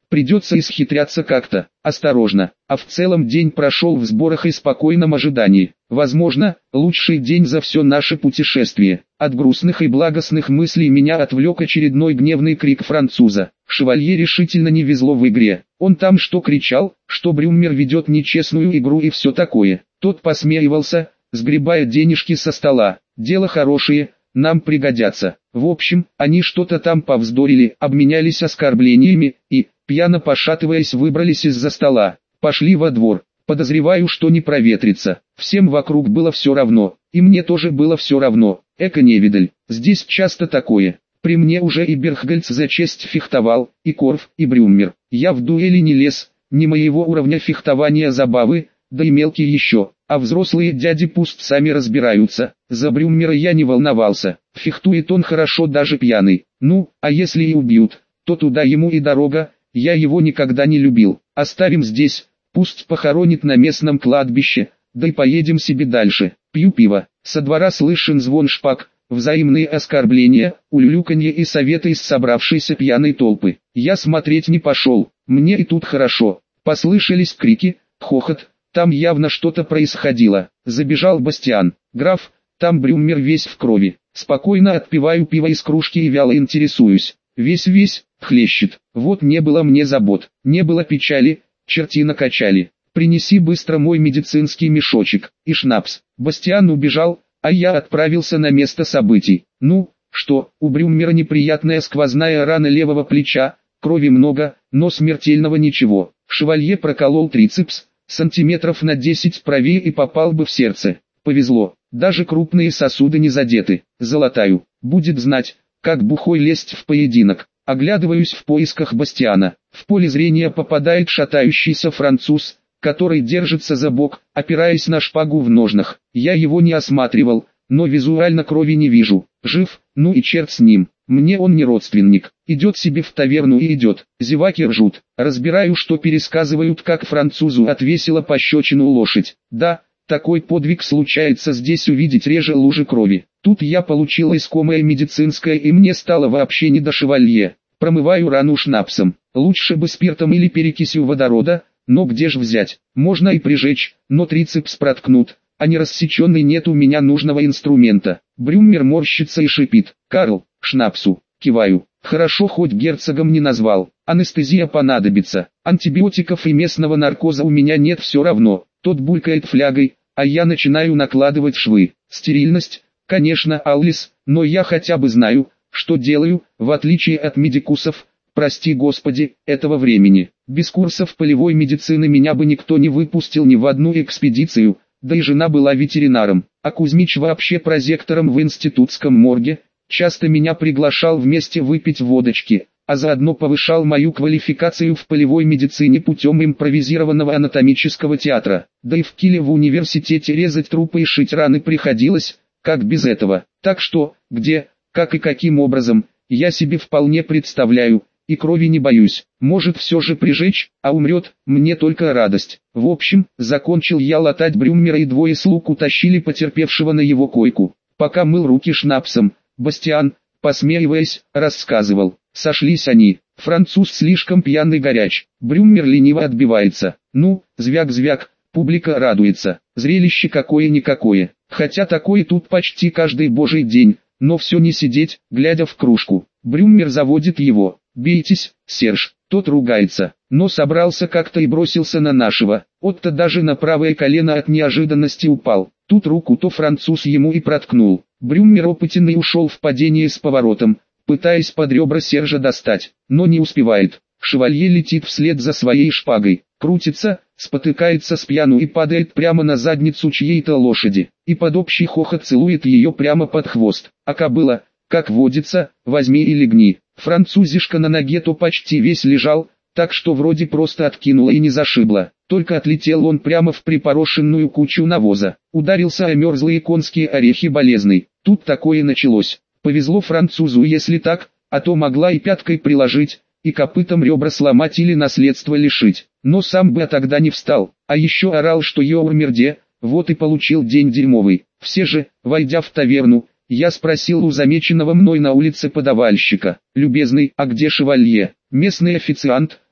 Придется исхитряться как-то, осторожно, а в целом день прошел в сборах и спокойном ожидании. Возможно, лучший день за все наше путешествие. От грустных и благостных мыслей меня отвлек очередной гневный крик француза. Шевалье решительно не везло в игре. Он там что кричал, что Брюмер ведет нечестную игру и все такое. Тот посмеивался, сгребая денежки со стола. Дело хорошее, нам пригодятся. В общем, они что-то там повздорили, обменялись оскорблениями и, пьяно пошатываясь, выбрались из-за стола. Пошли во двор. Подозреваю, что не проветрится. Всем вокруг было все равно, и мне тоже было все равно. Эко-невидаль, здесь часто такое. При мне уже и Берггольц за честь фехтовал, и Корф, и Брюмер. Я в дуэли не лез, не моего уровня фехтования забавы, да и мелкие еще. А взрослые дяди пусть сами разбираются. За Брюмера я не волновался. Фехтует он хорошо даже пьяный. Ну, а если и убьют, то туда ему и дорога. Я его никогда не любил. Оставим здесь, пусть похоронит на местном кладбище, да и поедем себе дальше. Пью пиво. Со двора слышен звон шпаг, взаимные оскорбления, улюлюканье и советы из собравшейся пьяной толпы. Я смотреть не пошел. Мне и тут хорошо. Послышались крики, хохот. Там явно что-то происходило. Забежал Бастиан. Граф, там Брюмер весь в крови. Спокойно отпиваю пиво из кружки и вяло интересуюсь. Весь, хлещет. Вот не было мне забот, не было печали, черти накачали. Принеси быстро мой медицинский мешочек и шнапс. Бастиан убежал, а я отправился на место событий. Ну, что, у Брюмера неприятная сквозная рана левого плеча, крови много, но смертельного ничего. Шевалье проколол трицепс, сантиметров на 10 правее и попал бы в сердце. Повезло, даже крупные сосуды не задеты. Золотаю, будет знать, как бухой лезть в поединок. Оглядываюсь в поисках Бастиана. В поле зрения попадает шатающийся француз, который держится за бок, опираясь на шпагу в ножнах. Я его не осматривал, но визуально крови не вижу. Жив, ну и черт с ним. Мне он не родственник. Идет себе в таверну и идет. Зеваки ржут. Разбираю, что пересказывают, как французу отвесила пощечину лошадь. Да, такой подвиг случается здесь увидеть реже лужи крови. Тут я получил искомое медицинское и мне стало вообще не до шевалье. Промываю рану шнапсом. Лучше бы спиртом или перекисью водорода, но где ж взять? Можно и прижечь, но трицепс проткнут, а не рассеченный нет у меня нужного инструмента. Брюмер морщится и шипит. Карл, шнапсу. Киваю. Хорошо хоть герцогом не назвал. Анестезия понадобится. Антибиотиков и местного наркоза у меня нет все равно. Тот булькает флягой, а я начинаю накладывать швы. Стерильность, конечно, Аллис, но я хотя бы знаю, что делаю, в отличие от медикусов, прости господи, этого времени. Без курсов полевой медицины меня бы никто не выпустил ни в одну экспедицию, да и жена была ветеринаром, а Кузьмич вообще прозектором в институтском морге, часто меня приглашал вместе выпить водочки, а заодно повышал мою квалификацию в полевой медицине путем импровизированного анатомического театра. Да и в Киле в университете резать трупы и шить раны приходилось, как без этого. Так что, где, как и каким образом, я себе вполне представляю, и крови не боюсь. Может все же прижечь, а умрет, мне только радость. В общем, закончил я латать Брюмера и двое слуг утащили потерпевшего на его койку. Пока мыл руки шнапсом, Бастиан, посмеиваясь, рассказывал. Сошлись они. Француз слишком пьяный горяч. Брюмер лениво отбивается. Ну, звяк-звяк, публика радуется. Зрелище какое-никакое. Хотя такое тут почти каждый божий день. Но все не сидеть, глядя в кружку. Брюмер заводит его. «Бейтесь, Серж». Тот ругается, но собрался как-то и бросился на нашего. Отто даже на правое колено от неожиданности упал. Тут руку-то француз ему и проткнул. Брюмер опытенный ушел в падение с поворотом, пытаясь под ребра Сержа достать, но не успевает. Шевалье летит вслед за своей шпагой, крутится, спотыкается с пьяну и падает прямо на задницу чьей-то лошади, и под общий хохот целует ее прямо под хвост. А кобыла, как водится, возьми и легни. Французишка на ноге то почти весь лежал, так что вроде просто откинуло и не зашибло. Только отлетел он прямо в припорошенную кучу навоза. Ударился о мерзлые конские орехи болезный. Тут такое началось. Повезло французу, если так, а то могла и пяткой приложить, и копытом ребра сломать или наследство лишить. Но сам бы тогда не встал. А еще орал, что Йоурмерде, вот и получил день дерьмовый. Все же, войдя в таверну, я спросил у замеченного мной на улице подавальщика: «Любезный, а где шевалье?» Местный официант,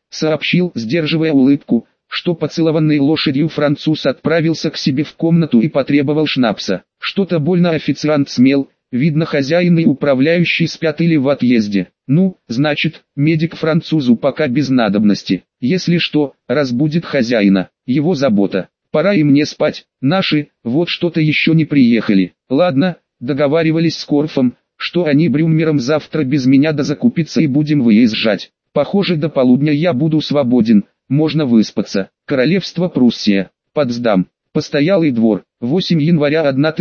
сообщил, сдерживая улыбку, что поцелованный лошадью француз отправился к себе в комнату и потребовал шнапса. Что-то больно официант смел, видно хозяин и управляющий спят или в отъезде. Ну, значит, медик французу пока без надобности. Если что, разбудит хозяина, его забота. Пора и мне спать, наши, вот что-то еще не приехали. Ладно, договаривались с Корфом, что они Брюмером завтра без меня дозакупятся и будем выезжать. Похоже, до полудня я буду свободен, можно выспаться. Королевство Пруссия, Потсдам, постоялый двор, 8 января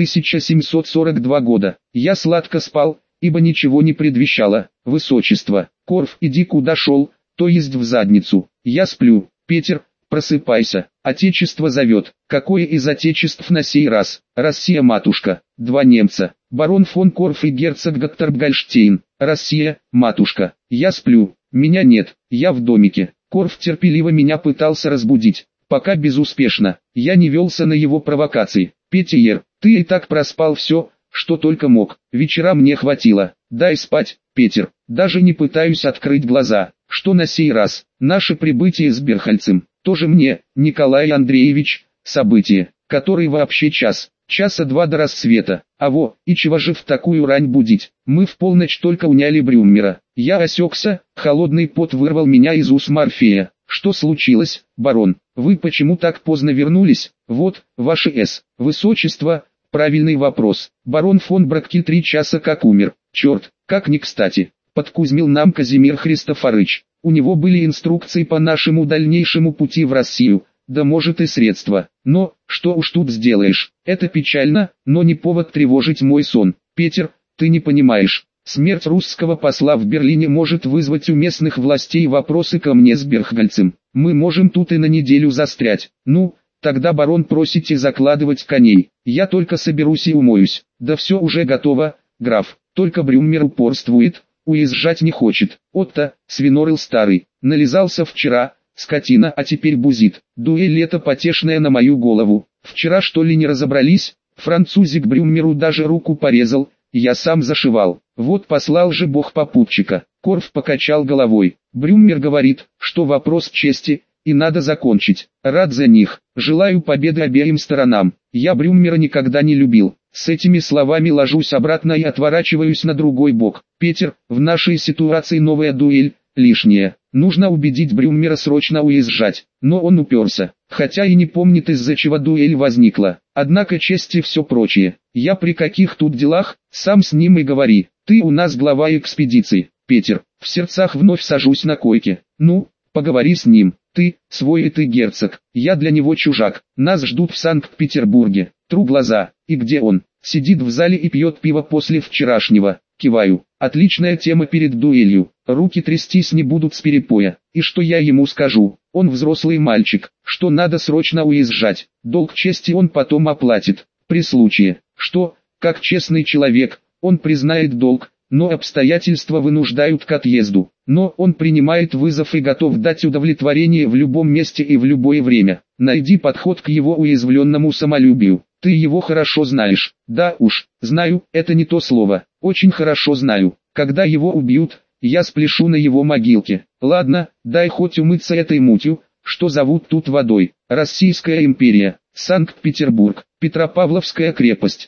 1742 года. Я сладко спал, ибо ничего не предвещало. Высочество, Корф, иди куда шел, то есть в задницу. Я сплю. Петер, просыпайся, отечество зовет. Какое из отечеств на сей раз? Россия, матушка. 2 немца, барон фон Корф и герцог Готторп-Гольштейн. Россия, матушка. Я сплю, меня нет, я в домике. Корф терпеливо меня пытался разбудить, пока безуспешно. Я не велся на его провокации. Петер, ты и так проспал все, что только мог. Вечера мне хватило. Дай спать, Петер. Даже не пытаюсь открыть глаза. Что на сей раз? Наше прибытие с Берхальцем. Тоже мне, Николай Андреевич, событие, который вообще часа 2 до рассвета. А во, и чего же в такую рань будить? Мы в полночь только уняли Брюмера. Я осекся, холодный пот вырвал меня из уст Морфея. Что случилось, барон? Вы почему так поздно вернулись? Вот, ваше высочество, правильный вопрос. Барон фон Бракки 3 часа как умер. Черт, как не кстати. Подкузмил нам Казимир Христофорыч. У него были инструкции по нашему дальнейшему пути в Россию, да может и средства. Но, что уж тут сделаешь, это печально, но не повод тревожить мой сон. Петер, ты не понимаешь, смерть русского посла в Берлине может вызвать у местных властей вопросы ко мне с Берхгальцем. Мы можем тут и на неделю застрять. Ну, тогда барон просите закладывать коней. Я только соберусь и умоюсь. Да все уже готово, граф, только Брюмер упорствует, уезжать не хочет. Отто, свинорыл старый, нализался вчера, скотина, а теперь бузит. Дуэль это потешная на мою голову. Вчера что ли не разобрались? Французик Брюмеру даже руку порезал, я сам зашивал. Вот послал же бог попутчика. Корф покачал головой. Брюмер говорит, что вопрос чести, и надо закончить. Рад за них, желаю победы обеим сторонам. Я Брюмера никогда не любил. С этими словами ложусь обратно и отворачиваюсь на другой бок. Петер, в нашей ситуации новая дуэль, лишняя. Нужно убедить Брюмера срочно уезжать. Но он уперся, хотя и не помнит, из-за чего дуэль возникла. Однако честь и все прочее. Я при каких тут делах, сам с ним и говори. Ты у нас глава экспедиции, Петер. В сердцах вновь сажусь на койке. Ну, поговори с ним. Ты, свой и ты герцог. Я для него чужак. Нас ждут в Санкт-Петербурге. Тру глаза. И где он? Сидит в зале и пьет пиво после вчерашнего. Киваю. Отличная тема перед дуэлью. Руки трястись не будут с перепоя. И что я ему скажу? Он взрослый мальчик, что надо срочно уезжать. Долг чести он потом оплатит. При случае, что, как честный человек, он признает долг, но обстоятельства вынуждают к отъезду. Но он принимает вызов и готов дать удовлетворение в любом месте и в любое время. Найди подход к его уязвленному самолюбию. Ты его хорошо знаешь. Да уж, знаю, это не то слово. Очень хорошо знаю. Когда его убьют, я спляшу на его могилке. Ладно, дай хоть умыться этой мутью, что зовут тут водой. Российская империя, Санкт-Петербург, Петропавловская крепость.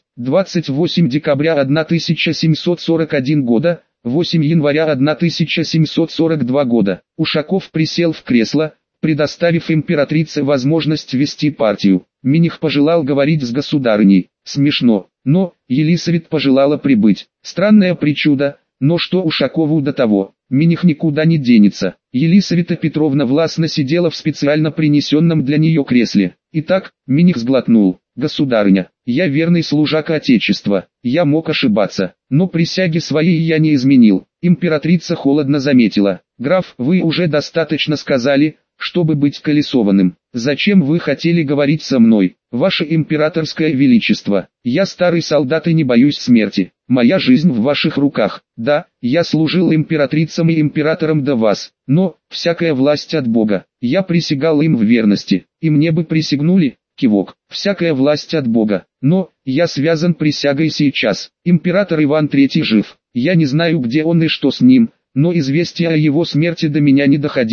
28 декабря 1741 года, 8 января 1742 года. Ушаков присел в кресло, предоставив императрице возможность вести партию. Миних пожелал говорить с государыней. Смешно, но Елисавет пожелала прибыть. Странное причуда, но что Ушакову до того? Миних никуда не денется. Елисавета Петровна властно сидела в специально принесенном для нее кресле. Итак, Миних сглотнул. Государыня, я верный служака Отечества, я мог ошибаться, но присяги своей я не изменил. Императрица холодно заметила. Граф, вы уже достаточно сказали, чтобы быть колесованным. Зачем вы хотели говорить со мной? Ваше императорское величество, я старый солдат и не боюсь смерти. Моя жизнь в ваших руках. Да, я служил императрицам и императорам до вас, но всякая власть от Бога. Я присягал им в верности, и мне бы присягнули. Кивок. Всякая власть от Бога. Но, я связан присягой сейчас. Император Иван III жив. Я не знаю, где он и что с ним, но известия о его смерти до меня не доходили.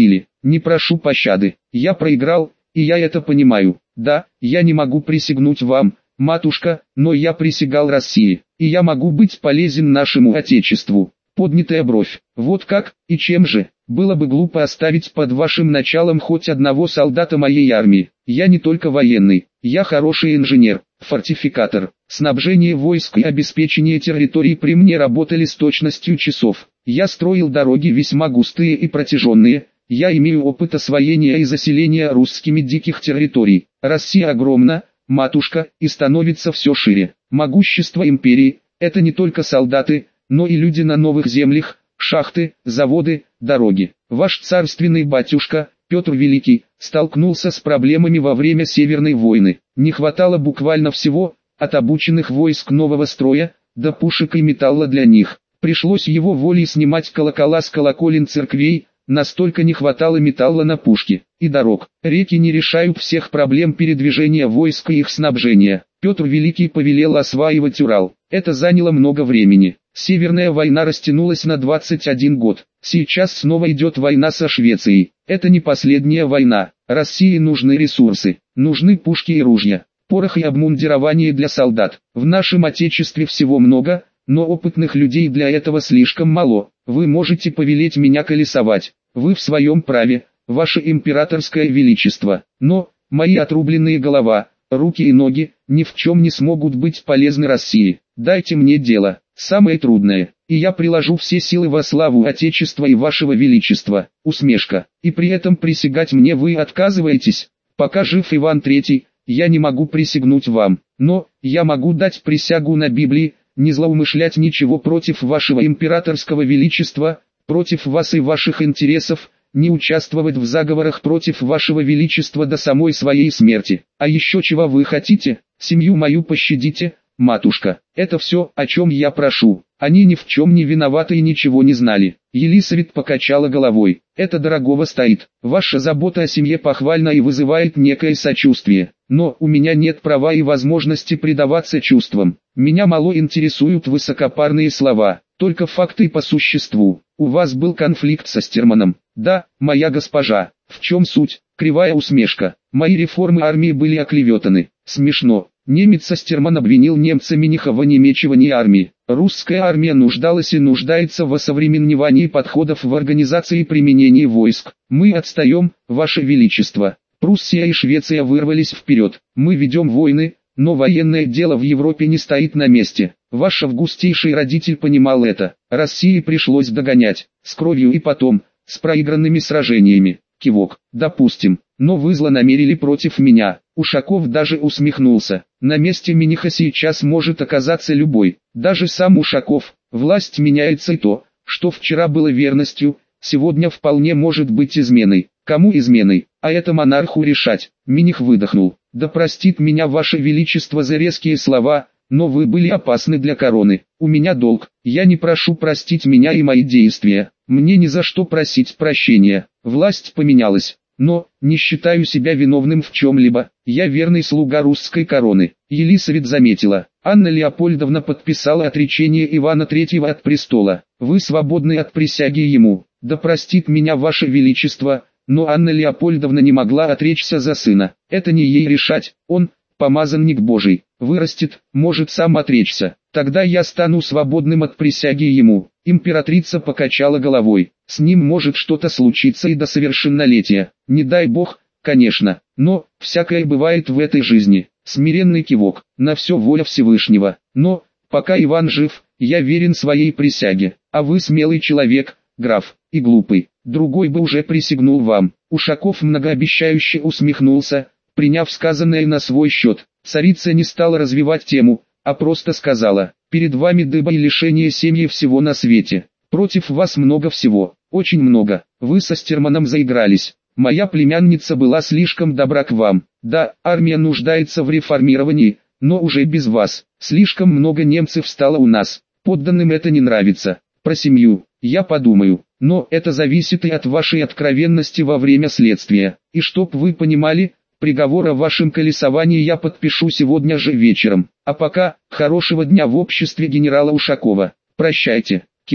не прошу пощады. Я проиграл, и я это понимаю. Да, я не могу присягнуть вам, матушка, но я присягал России, и я могу быть полезен нашему Отечеству. Поднятая бровь. Вот как, и чем же? Было бы глупо оставить под вашим началом хоть одного солдата моей армии. Я не только военный, я хороший инженер, фортификатор. Снабжение войск и обеспечение территорий при мне работали с точностью часов. Я строил дороги весьма густые и протяженные. Я имею опыт освоения и заселения русскими диких территорий. Россия огромна, матушка, и становится все шире. Могущество империи – это не только солдаты, но и люди на новых землях, шахты, заводы, дороги. Ваш царственный батюшка, Петр Великий, столкнулся с проблемами во время Северной войны. Не хватало буквально всего, от обученных войск нового строя, до пушек и металла для них. Пришлось его волей снимать колокола с колоколен церквей, настолько не хватало металла на пушки и дорог. Реки не решают всех проблем передвижения войск и их снабжения. Петр Великий повелел осваивать Урал. Это заняло много времени. Северная война растянулась на 21 год. Сейчас снова идет война со Швецией. Это не последняя война. России нужны ресурсы, нужны пушки и ружья, порох и обмундирование для солдат. В нашем Отечестве всего много, но опытных людей для этого слишком мало. Вы можете повелеть меня колесовать. Вы в своем праве, ваше императорское величество. Но, мои отрубленные голова, руки и ноги, ни в чем не смогут быть полезны России. Дайте мне дело, самое трудное, и я приложу все силы во славу Отечества и вашего величества. Усмешка. И при этом присягать мне вы отказываетесь. Пока жив Иван III, я не могу присягнуть вам. Но, я могу дать присягу на Библии, не злоумышлять ничего против вашего императорского величества, против вас и ваших интересов, не участвовать в заговорах против вашего величества до самой своей смерти. А еще чего вы хотите? Семью мою пощадите, матушка. Это все, о чем я прошу. Они ни в чем не виноваты и ничего не знали. Елисавет покачала головой. Это дорогого стоит. Ваша забота о семье похвальна и вызывает некое сочувствие. Но у меня нет права и возможности предаваться чувствам. Меня мало интересуют высокопарные слова, только факты по существу. У вас был конфликт со Стерманом. Да, моя госпожа. В чем суть? Кривая усмешка. Мои реформы армии были оклеветаны. Смешно. Немец Стерман обвинил немца Миниха в онемечивании армии. Русская армия нуждалась и нуждается в осовременивании подходов в организации и применении войск. Мы отстаем, Ваше Величество. Пруссия и Швеция вырвались вперед. Мы ведем войны, но военное дело в Европе не стоит на месте. Ваш августейший родитель понимал это. России пришлось догонять, с кровью и потом, с проигранными сражениями. Кивок. Допустим, но вы злонамерили против меня. Ушаков даже усмехнулся. На месте Миниха сейчас может оказаться любой, даже сам Ушаков. Власть меняется, и то, что вчера было верностью, сегодня вполне может быть изменой. Кому изменой? А это монарху решать. Миних выдохнул. Да простит меня Ваше Величество за резкие слова, но вы были опасны для короны. У меня долг. Я не прошу простить меня и мои действия. Мне ни за что просить прощения. Власть поменялась. Но, не считаю себя виновным в чем-либо. Я верный слуга русской короны. Елисавет заметила. Анна Леопольдовна подписала отречение Ивана III от престола. Вы свободны от присяги ему. Да простит меня Ваше Величество, но Анна Леопольдовна не могла отречься за сына. Это не ей решать. Он, помазанник Божий, вырастет, может сам отречься. Тогда я стану свободным от присяги ему. Императрица покачала головой. С ним может что-то случиться и до совершеннолетия. Не дай бог, конечно, но всякое бывает в этой жизни. Смиренный кивок. На все воля Всевышнего. Но, пока Иван жив, я верен своей присяге. А вы смелый человек, граф, и глупый. Другой бы уже присягнул вам. Ушаков многообещающе усмехнулся, приняв сказанное на свой счет. Царица не стала развивать тему, а просто сказала: перед вами дыба и лишение семьи всего на свете. Против вас много всего, очень много. Вы со Стерманом заигрались. Моя племянница была слишком добра к вам. Да, армия нуждается в реформировании, но уже без вас. Слишком много немцев стало у нас. Подданным это не нравится. Про семью я подумаю, но это зависит и от вашей откровенности во время следствия. И чтоб вы понимали, приговор о вашем колесовании я подпишу сегодня же вечером. А пока, хорошего дня в обществе генерала Ушакова. Прощайте. Кивок.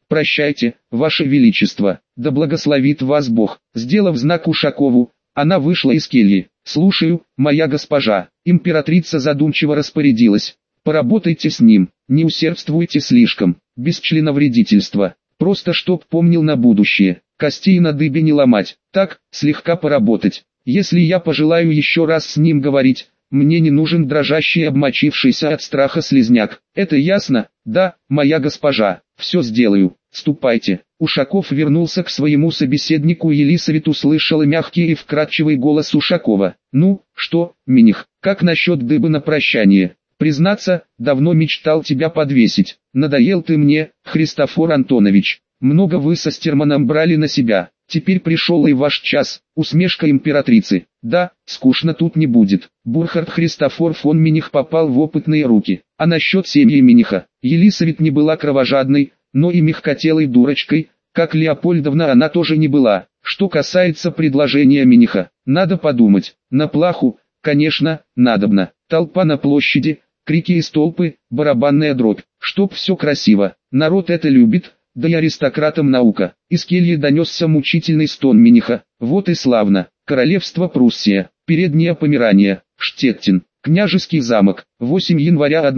Прощайте, Ваше Величество, да благословит вас Бог. Сделав знак Ушакову, она вышла из кельи. «Слушаю, моя госпожа». Императрица задумчиво распорядилась. «Поработайте с ним, не усердствуйте слишком, без членовредительства. Просто чтоб помнил на будущее, костей на дыбе не ломать, так, слегка поработать. Если я пожелаю еще раз с ним говорить, мне не нужен дрожащий обмочившийся от страха слизняк. Это ясно? Да, моя госпожа, все сделаю, ступайте». Ушаков вернулся к своему собеседнику, и Елисавет услышала мягкий и вкрадчивый голос Ушакова. «Ну, что, Миних, как насчет дыбы на прощание? Признаться, давно мечтал тебя подвесить. Надоел ты мне, Христофор Антонович. Много вы со Стерманом брали на себя. Теперь пришел и ваш час». Усмешка императрицы. «Да, скучно тут не будет». Бурхард Христофор фон Миних попал в опытные руки. А насчет семьи Миниха, Елисавет не была кровожадной, но и мягкотелой дурочкой, как Леопольдовна она тоже не была. Что касается предложения Миниха, надо подумать. На плаху, конечно, надобно. Толпа на площади, крики и столпы, барабанная дробь. Чтоб все красиво. Народ это любит, да и аристократам наука. Из кельи донесся мучительный стон Миниха. Вот и славно. Королевство Пруссия, Переднее Померания, Штеттин. Княжеский замок, 8 января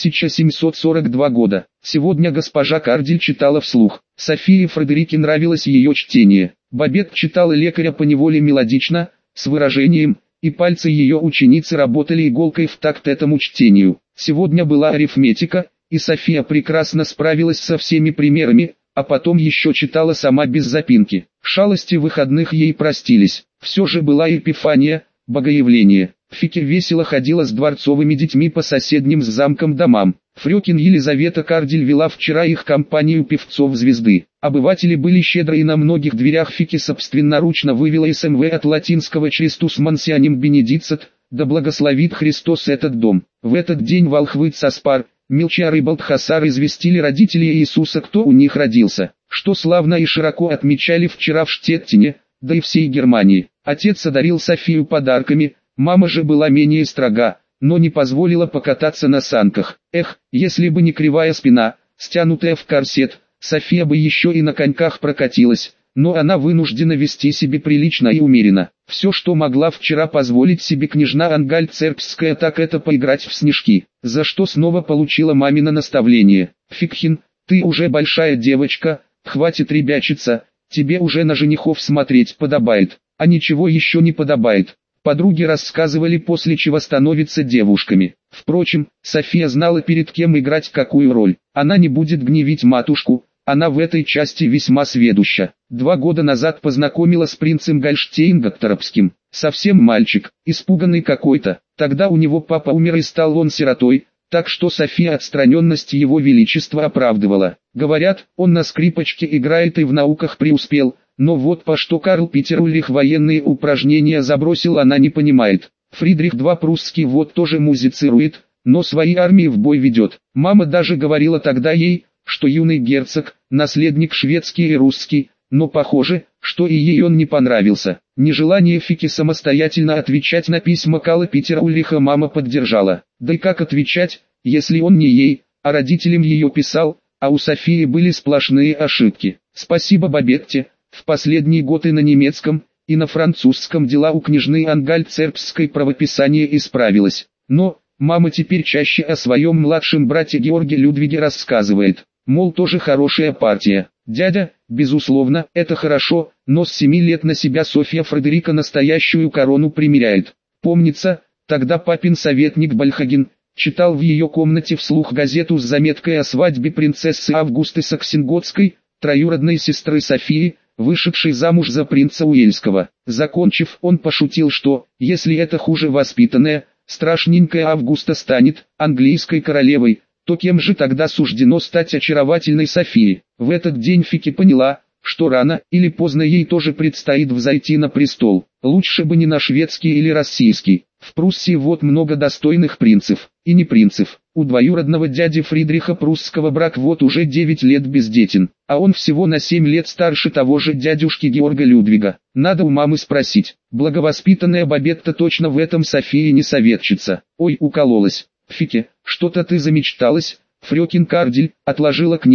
1742 года. Сегодня госпожа Кардель читала вслух. Софии Фредерике нравилось ее чтение. Бабет читала лекаря поневоле мелодично, с выражением, и пальцы ее ученицы работали иголкой в такт этому чтению. Сегодня была арифметика, и София прекрасно справилась со всеми примерами, а потом еще читала сама без запинки. Шалости выходных ей простились. Все же была Эпифания, богоявление. Фики весело ходила с дворцовыми детьми по соседним с замком домам. Фрёкин Елизавета Кардель вела вчера их компанию певцов «Звезды». Обыватели были щедры, и на многих дверях Фики собственноручно вывела СМВ от латинского «Christus Mansianem Benedicet», да благословит Христос этот дом. В этот день волхвы Цаспар, Милчар и Балтхасар известили родителей Иисуса, кто у них родился, что славно и широко отмечали вчера в Штеттине, да и всей Германии. Отец одарил Софию подарками, мама же была менее строга, но не позволила покататься на санках. Эх, если бы не кривая спина, стянутая в корсет, София бы еще и на коньках прокатилась, но она вынуждена вести себя прилично и умеренно. Все, что могла вчера позволить себе княжна Ангальцербская, так это поиграть в снежки, за что снова получила мамино наставление. «Фикхин, ты уже большая девочка, хватит ребячиться, тебе уже на женихов смотреть подобает, а ничего еще не подобает». Подруги рассказывали, после чего становятся девушками. Впрочем, София знала, перед кем играть какую роль. Она не будет гневить матушку, она в этой части весьма сведуща. 2 года назад познакомила с принцем Гольштейн-Готторпским. Совсем мальчик, испуганный какой-то. Тогда у него папа умер и стал он сиротой, так что София отстраненность его величества оправдывала. Говорят, он на скрипочке играет и в науках преуспел. Но вот по что Карл Питер Ульрих военные упражнения забросил, она не понимает. Фридрих II прусский вот тоже музицирует, но свои армии в бой ведет. Мама даже говорила тогда ей, что юный герцог, наследник шведский и русский, но похоже, что и ей он не понравился. Нежелание Фики самостоятельно отвечать на письма Карла Питера Ульриха мама поддержала. Да и как отвечать, если он не ей, а родителям ее писал, а у Софии были сплошные ошибки. Спасибо Бабетте. В последний год и на немецком, и на французском дела у княжны Ангальцербской правописание исправилось. Но, мама теперь чаще о своем младшем брате Георге Людвиге рассказывает, мол, тоже хорошая партия. Дядя, безусловно, это хорошо, но с 7 лет на себя Софья Фредерика настоящую корону примеряет. Помнится, тогда папин советник Бальхаген читал в ее комнате вслух газету с заметкой о свадьбе принцессы Августы Саксенготской, троюродной сестры Софии, вышедший замуж за принца Уэльского. Закончив, он пошутил, что, если это хуже воспитанная, страшненькая Августа станет английской королевой, то кем же тогда суждено стать очаровательной Софии? В этот день Фики поняла, что рано или поздно ей тоже предстоит взойти на престол. Лучше бы не на шведский или российский. В Пруссии вот много достойных принцев, и не принцев. У двоюродного дяди Фридриха прусского брак вот уже 9 лет бездетен, а он всего на 7 лет старше того же дядюшки Георга Людвига. Надо у мамы спросить. Благовоспитанная Бабетта точно в этом Софии не советчица. Ой, укололась. Фики, что-то ты замечталась. Фрёкин Кардель отложила книгу,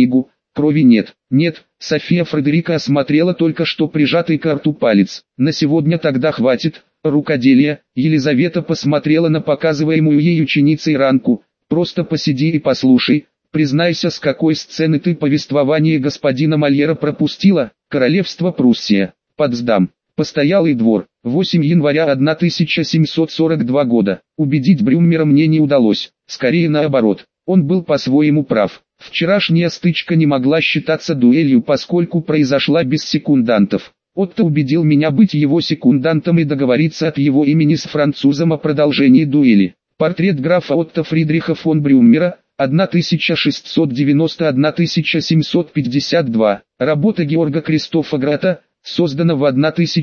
Крови нет. Нет, София Фредерика осмотрела только что прижатый к рту палец. На сегодня тогда хватит. Рукоделие. Елизавета посмотрела на показываемую ей ученицей ранку. Просто посиди и послушай. Признайся, с какой сцены ты повествование господина Мольера пропустила? Королевство Пруссия. Потсдам. Постоялый двор. 8 января 1742 года. Убедить Брюмера мне не удалось. Скорее наоборот. Он был по-своему прав. Вчерашняя стычка не могла считаться дуэлью, поскольку произошла без секундантов. Отто убедил меня быть его секундантом и договориться от его имени с французом о продолжении дуэли. Портрет графа Отто Фридриха фон Брюмера, 1690-1752. Работа Георга Кристофа Грата, создана в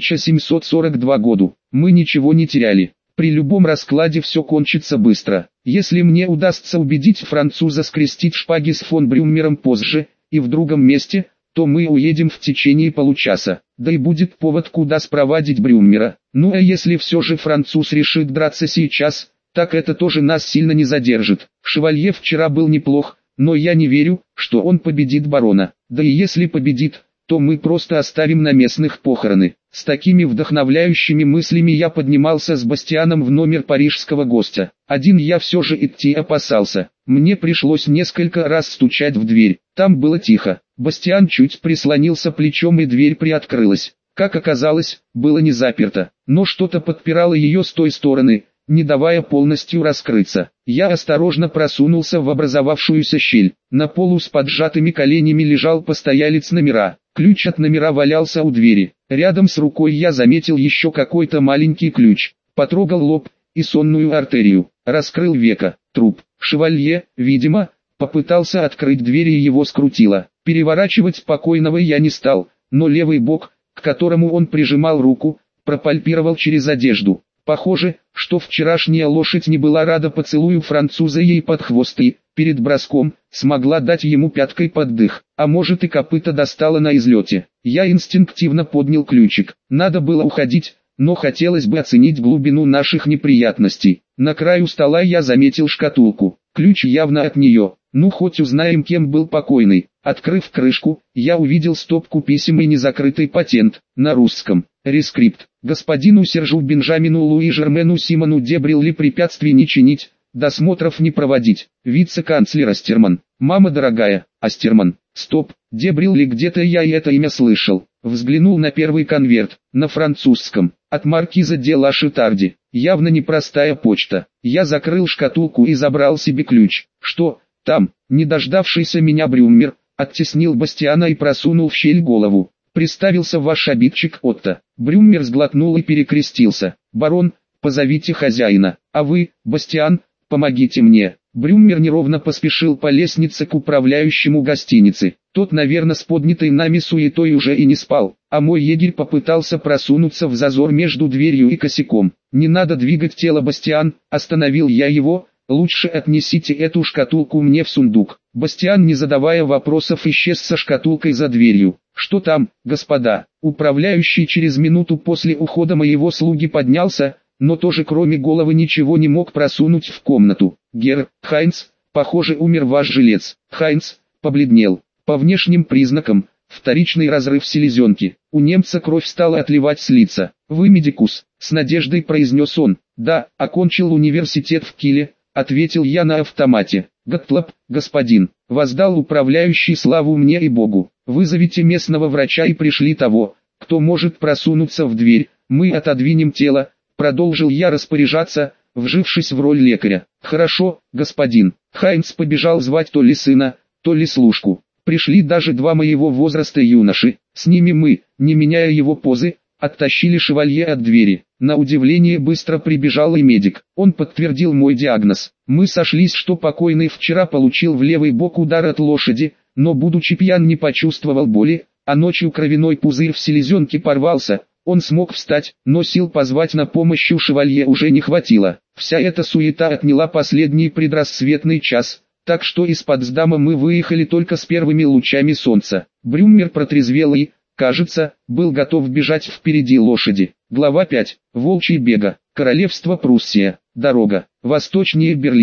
1742 году. Мы ничего не теряли. При любом раскладе все кончится быстро. Если мне удастся убедить француза скрестить шпаги с фон Брюмером позже, и в другом месте, то мы уедем в течение получаса. Да и будет повод, куда спровадить Брюмера. Ну а если все же француз решит драться сейчас, так это тоже нас сильно не задержит. Шевалье вчера был неплох, но я не верю, что он победит барона. Да и если победит, то мы просто оставим на местных похороны. С такими вдохновляющими мыслями я поднимался с Бастианом в номер парижского гостя. Один я все же идти опасался. Мне пришлось несколько раз стучать в дверь. Там было тихо. Бастиан чуть прислонился плечом и дверь приоткрылась. Как оказалось, было не заперто, но что-то подпирало ее с той стороны, не давая полностью раскрыться. Я осторожно просунулся в образовавшуюся щель. На полу с поджатыми коленями лежал постоялец номера. Ключ от номера валялся у двери. Рядом с рукой я заметил еще какой-то маленький ключ. Потрогал лоб и сонную артерию. Раскрыл веко. Труп. Шевалье, видимо, попытался открыть дверь и его скрутило. Переворачивать покойного я не стал, но левый бок, к которому он прижимал руку, пропальпировал через одежду. Похоже, что вчерашняя лошадь не была рада поцелую француза ей под хвост и, перед броском, смогла дать ему пяткой под дых, а может и копыта достала на излете. Я инстинктивно поднял ключик. Надо было уходить, но хотелось бы оценить глубину наших неприятностей. На краю стола я заметил шкатулку. Ключ явно от нее. Ну хоть узнаем, кем был покойный. Открыв крышку, я увидел стопку писем и незакрытый патент, на русском. Рескрипт. Господину Сержу Бенджамину Луи Жермену Симону де Брилли препятствий не чинить, досмотров не проводить. Вице-канцлер Астерман. Мама дорогая, Астерман. Стоп, де Брилли, где-то я и это имя слышал. Взглянул на первый конверт, на французском, от маркиза де ла Шитарди. Явно непростая почта. Я закрыл шкатулку и забрал себе ключ. Что там? Не дождавшийся меня Брюмер оттеснил Бастиана и просунул в щель голову. Представился ваш обидчик Отто. Брюмер сглотнул и перекрестился. Барон, позовите хозяина. А вы, Бастиан, помогите мне. Брюмер неровно поспешил по лестнице к управляющему гостиницы. Тот, наверное, с поднятой нами суетой уже и не спал. А мой егерь попытался просунуться в зазор между дверью и косяком. Не надо двигать тело, Бастиан, остановил я его. Лучше отнесите эту шкатулку мне в сундук. Бастиан, не задавая вопросов, исчез со шкатулкой за дверью. Что там, господа? Управляющий через минуту после ухода моего слуги поднялся, но тоже кроме головы ничего не мог просунуть в комнату. Герр Хайнц, похоже, умер ваш жилец. Хайнц побледнел. По внешним признакам, вторичный разрыв селезенки. У немца кровь стала отливать с лица. Вы медикус, с надеждой произнес он. Да, окончил университет в Киле, ответил я на автомате. Готтлоб, господин, воздал управляющий славу мне и Богу. Вызовите местного врача и пришли того, кто может просунуться в дверь. Мы отодвинем тело, продолжил я распоряжаться, вжившись в роль лекаря. Хорошо, господин. Хайнц побежал звать то ли сына, то ли служку. Пришли даже два моего возраста юноши. С ними мы, не меняя его позы, оттащили шевалье от двери. На удивление быстро прибежал и медик. Он подтвердил мой диагноз. Мы сошлись, что покойный вчера получил в левый бок удар от лошади, но будучи пьян не почувствовал боли, а ночью кровяной пузырь в селезенке порвался. Он смог встать, но сил позвать на помощь у шевалье уже не хватило. Вся эта суета отняла последний предрассветный час, так что из Потсдама мы выехали только с первыми лучами солнца. Брюмер протрезвел и, кажется, был готов бежать впереди лошади. Глава 5. Волчий бега. Королевство Пруссия. Дорога. Восточнее Берлина.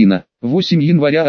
8 января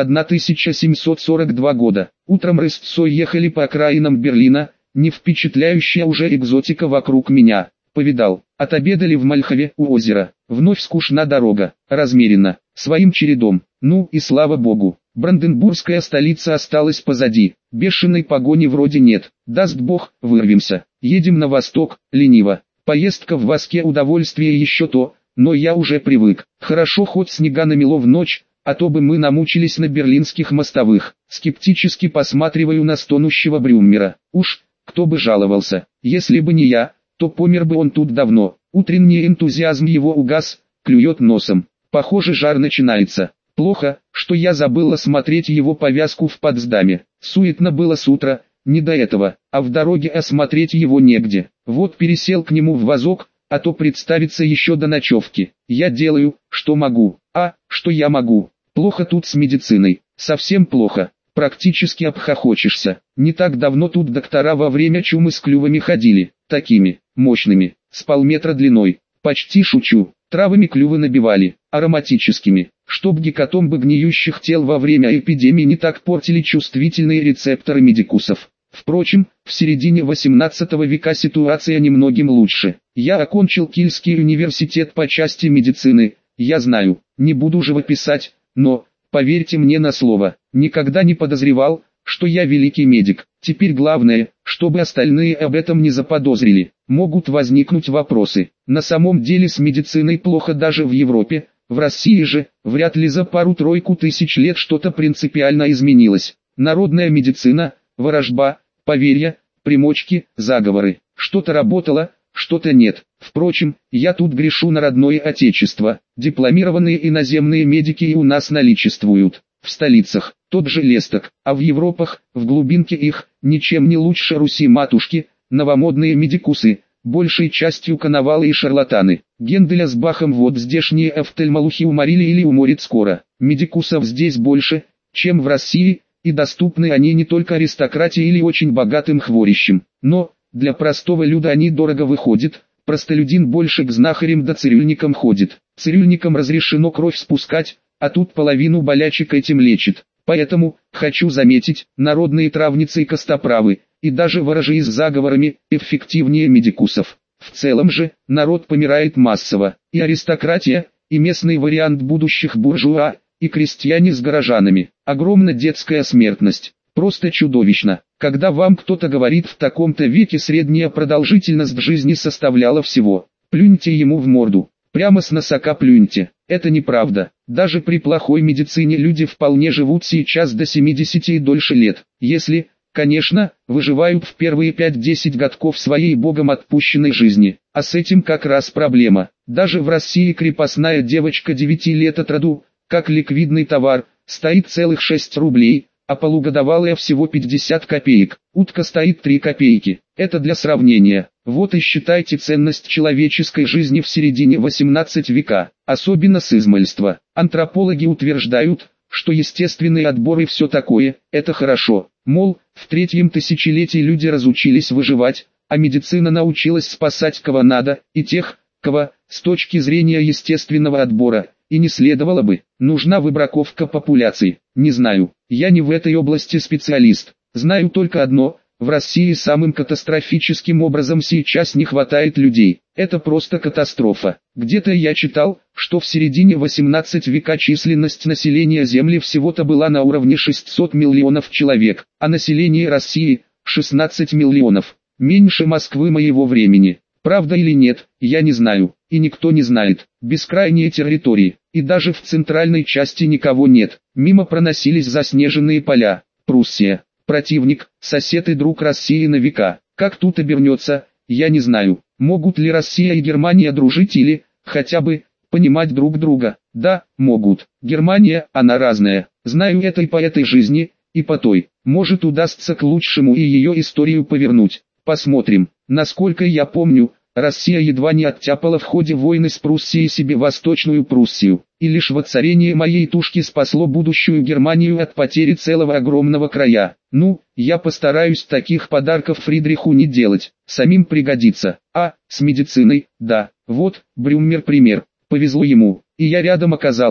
1742 года. Утром рысцой ехали по окраинам Берлина, не впечатляющая уже экзотика вокруг меня. Повидал. Отобедали в Мальхове у озера. Вновь скучна дорога, размеренно, своим чередом. Ну и слава богу, Бранденбургская столица осталась позади. Бешеной погони вроде нет. Даст бог, вырвемся. Едем на восток, лениво. Поездка в воске удовольствие еще то, но я уже привык. Хорошо хоть снега намело в ночь, а то бы мы намучились на берлинских мостовых. Скептически посматриваю на стонущего Брюммера. Уж, кто бы жаловался. Если бы не я, то помер бы он тут давно. Утренний энтузиазм его угас, клюет носом. Похоже, жар начинается. Плохо, что я забыл осмотреть его повязку в Потсдаме. Суетно было с утра, не до этого, а в дороге осмотреть его негде. Вот пересел к нему в вазок, а то представится еще до ночевки. Я делаю, что могу. А, что я могу? Плохо тут с медициной. Совсем плохо. Практически обхохочешься. Не так давно тут доктора во время чумы с клювами ходили. Такими, мощными, с полметра длиной. Почти шучу. Травами клювы набивали, ароматическими, чтоб гекатомбы гниющих тел во время эпидемии не так портили чувствительные рецепторы медикусов. Впрочем, в середине 18 века ситуация немногим лучше. Я окончил Кильский университет по части медицины, я знаю, не буду живописать, но, поверьте мне на слово, никогда не подозревал, что я великий медик. Теперь главное, чтобы остальные об этом не заподозрили. Могут возникнуть вопросы. На самом деле с медициной плохо даже в Европе, в России же, вряд ли за пару-тройку тысяч лет что-то принципиально изменилось. Народная медицина, ворожба, поверья, примочки, заговоры. Что-то работало, что-то нет. Впрочем, я тут грешу на родное отечество. Дипломированные иноземные медики и у нас наличествуют. В столицах, тот же Лесток, а в Европах, в глубинке их, ничем не лучше Руси-матушки, новомодные медикусы, большей частью коновалы и шарлатаны. Генделя с Бахом вот здешние офтальмолухи уморили или уморят скоро. Медикусов здесь больше, чем в России, и доступны они не только аристократии или очень богатым хворищам. Но, для простого люда они дорого выходят, простолюдин больше к знахарям да цирюльникам ходит. Цирюльникам разрешено кровь спускать, а тут половину болячек этим лечит. Поэтому, хочу заметить, народные травницы и костоправы, и даже ворожи с заговорами, эффективнее медикусов. В целом же, народ помирает массово, и аристократия, и местный вариант будущих буржуа, и крестьяне с горожанами. Огромна детская смертность. Просто чудовищно. Когда вам кто-то говорит в таком-то веке средняя продолжительность жизни составляла всего, плюньте ему в морду. Прямо с носока плюньте. Это неправда. Даже при плохой медицине люди вполне живут сейчас до 70 и дольше лет. Если, конечно, выживают в первые 5-10 годков своей богом отпущенной жизни. А с этим как раз проблема. Даже в России крепостная девочка 9 лет от роду, как ликвидный товар, стоит целых 6 рублей, а полугодовалая всего 50 копеек. Утка стоит 3 копейки. Это для сравнения. Вот и считайте ценность человеческой жизни в середине 18 века, особенно с измальства. Антропологи утверждают, что естественный отбор и все такое, это хорошо. Мол, в 3-м тысячелетии люди разучились выживать, а медицина научилась спасать кого надо, и тех, кого, с точки зрения естественного отбора, и не следовало бы. Нужна выбраковка популяций. Не знаю, я не в этой области специалист. Знаю только одно: в России самым катастрофическим образом сейчас не хватает людей. Это просто катастрофа. Где-то я читал, что в середине 18 века численность населения Земли всего-то была на уровне 600 миллионов человек, а население России – 16 миллионов. Меньше Москвы моего времени. Правда или нет, я не знаю, и никто не знает. Бескрайние территории, и даже в центральной части никого нет. Мимо проносились заснеженные поля. Пруссия. Противник, сосед и друг России на века. Как тут обернется, я не знаю. Могут ли Россия и Германия дружить или, хотя бы, понимать друг друга? Да, могут. Германия, она разная. Знаю это и по этой жизни, и по той. Может, удастся к лучшему и ее историю повернуть. Посмотрим. Насколько я помню, Россия едва не оттяпала в ходе войны с Пруссией себе Восточную Пруссию, и лишь воцарение моей тушки спасло будущую Германию от потери целого огромного края. Ну, я постараюсь таких подарков Фридриху не делать, самим пригодится. А, с медициной, да, вот, Брюммер пример, повезло ему, и я рядом оказался,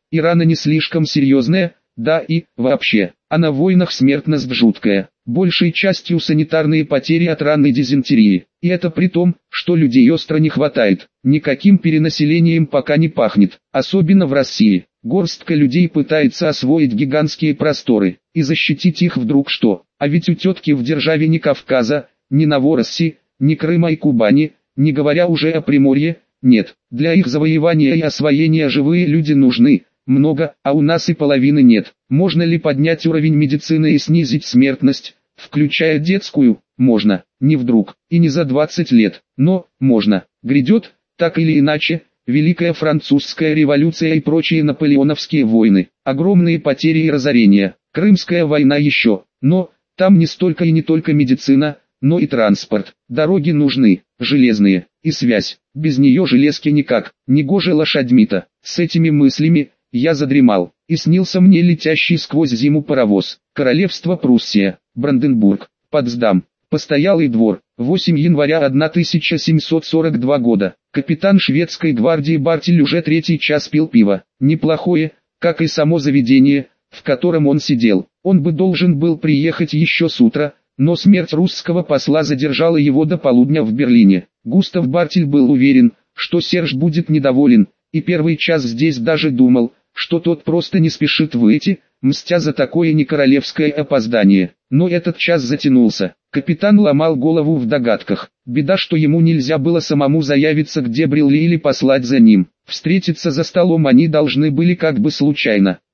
и рана не слишком серьезная, да и, вообще, а на войнах смертность жуткая, большей частью санитарные потери от ран и дизентерии, и это при том, что людей остро не хватает, никаким перенаселением пока не пахнет, особенно в России. Горстка людей пытается освоить гигантские просторы, и защитить их вдруг что, а ведь у тетки в державе ни Кавказа, ни Новоросси, ни Крыма и Кубани, не говоря уже о Приморье, нет, для их завоевания и освоения живые люди нужны, много, а у нас и половины нет. Можно ли поднять уровень медицины и снизить смертность, включая детскую? Можно, не вдруг, и не за 20 лет, но, можно. Грядет, так или иначе, Великая Французская революция и прочие наполеоновские войны, огромные потери и разорения, Крымская война еще, но, там не столько и не только медицина, но и транспорт, дороги нужны, железные, и связь, без нее железки никак, негоже лошадьми-то. С этими мыслями, я задремал, и снился мне летящий сквозь зиму паровоз, Королевство Пруссия, Бранденбург, Потсдам, постоялый двор, 8 января 1742 года. Капитан шведской гвардии Бартель уже третий час пил пиво, неплохое, как и само заведение, в котором он сидел. Он бы должен был приехать еще с утра, но смерть русского посла задержала его до полудня в Берлине. Густав Бартель был уверен, что Серж будет недоволен, и первый час здесь даже думал, что тот просто не спешит выйти, мстя за такое некоролевское опоздание. Но этот час затянулся. Капитан ломал голову в догадках. Беда, что ему нельзя было самому заявиться к Дебрилли или послать за ним. Встретиться за столом они должны были как бы случайно.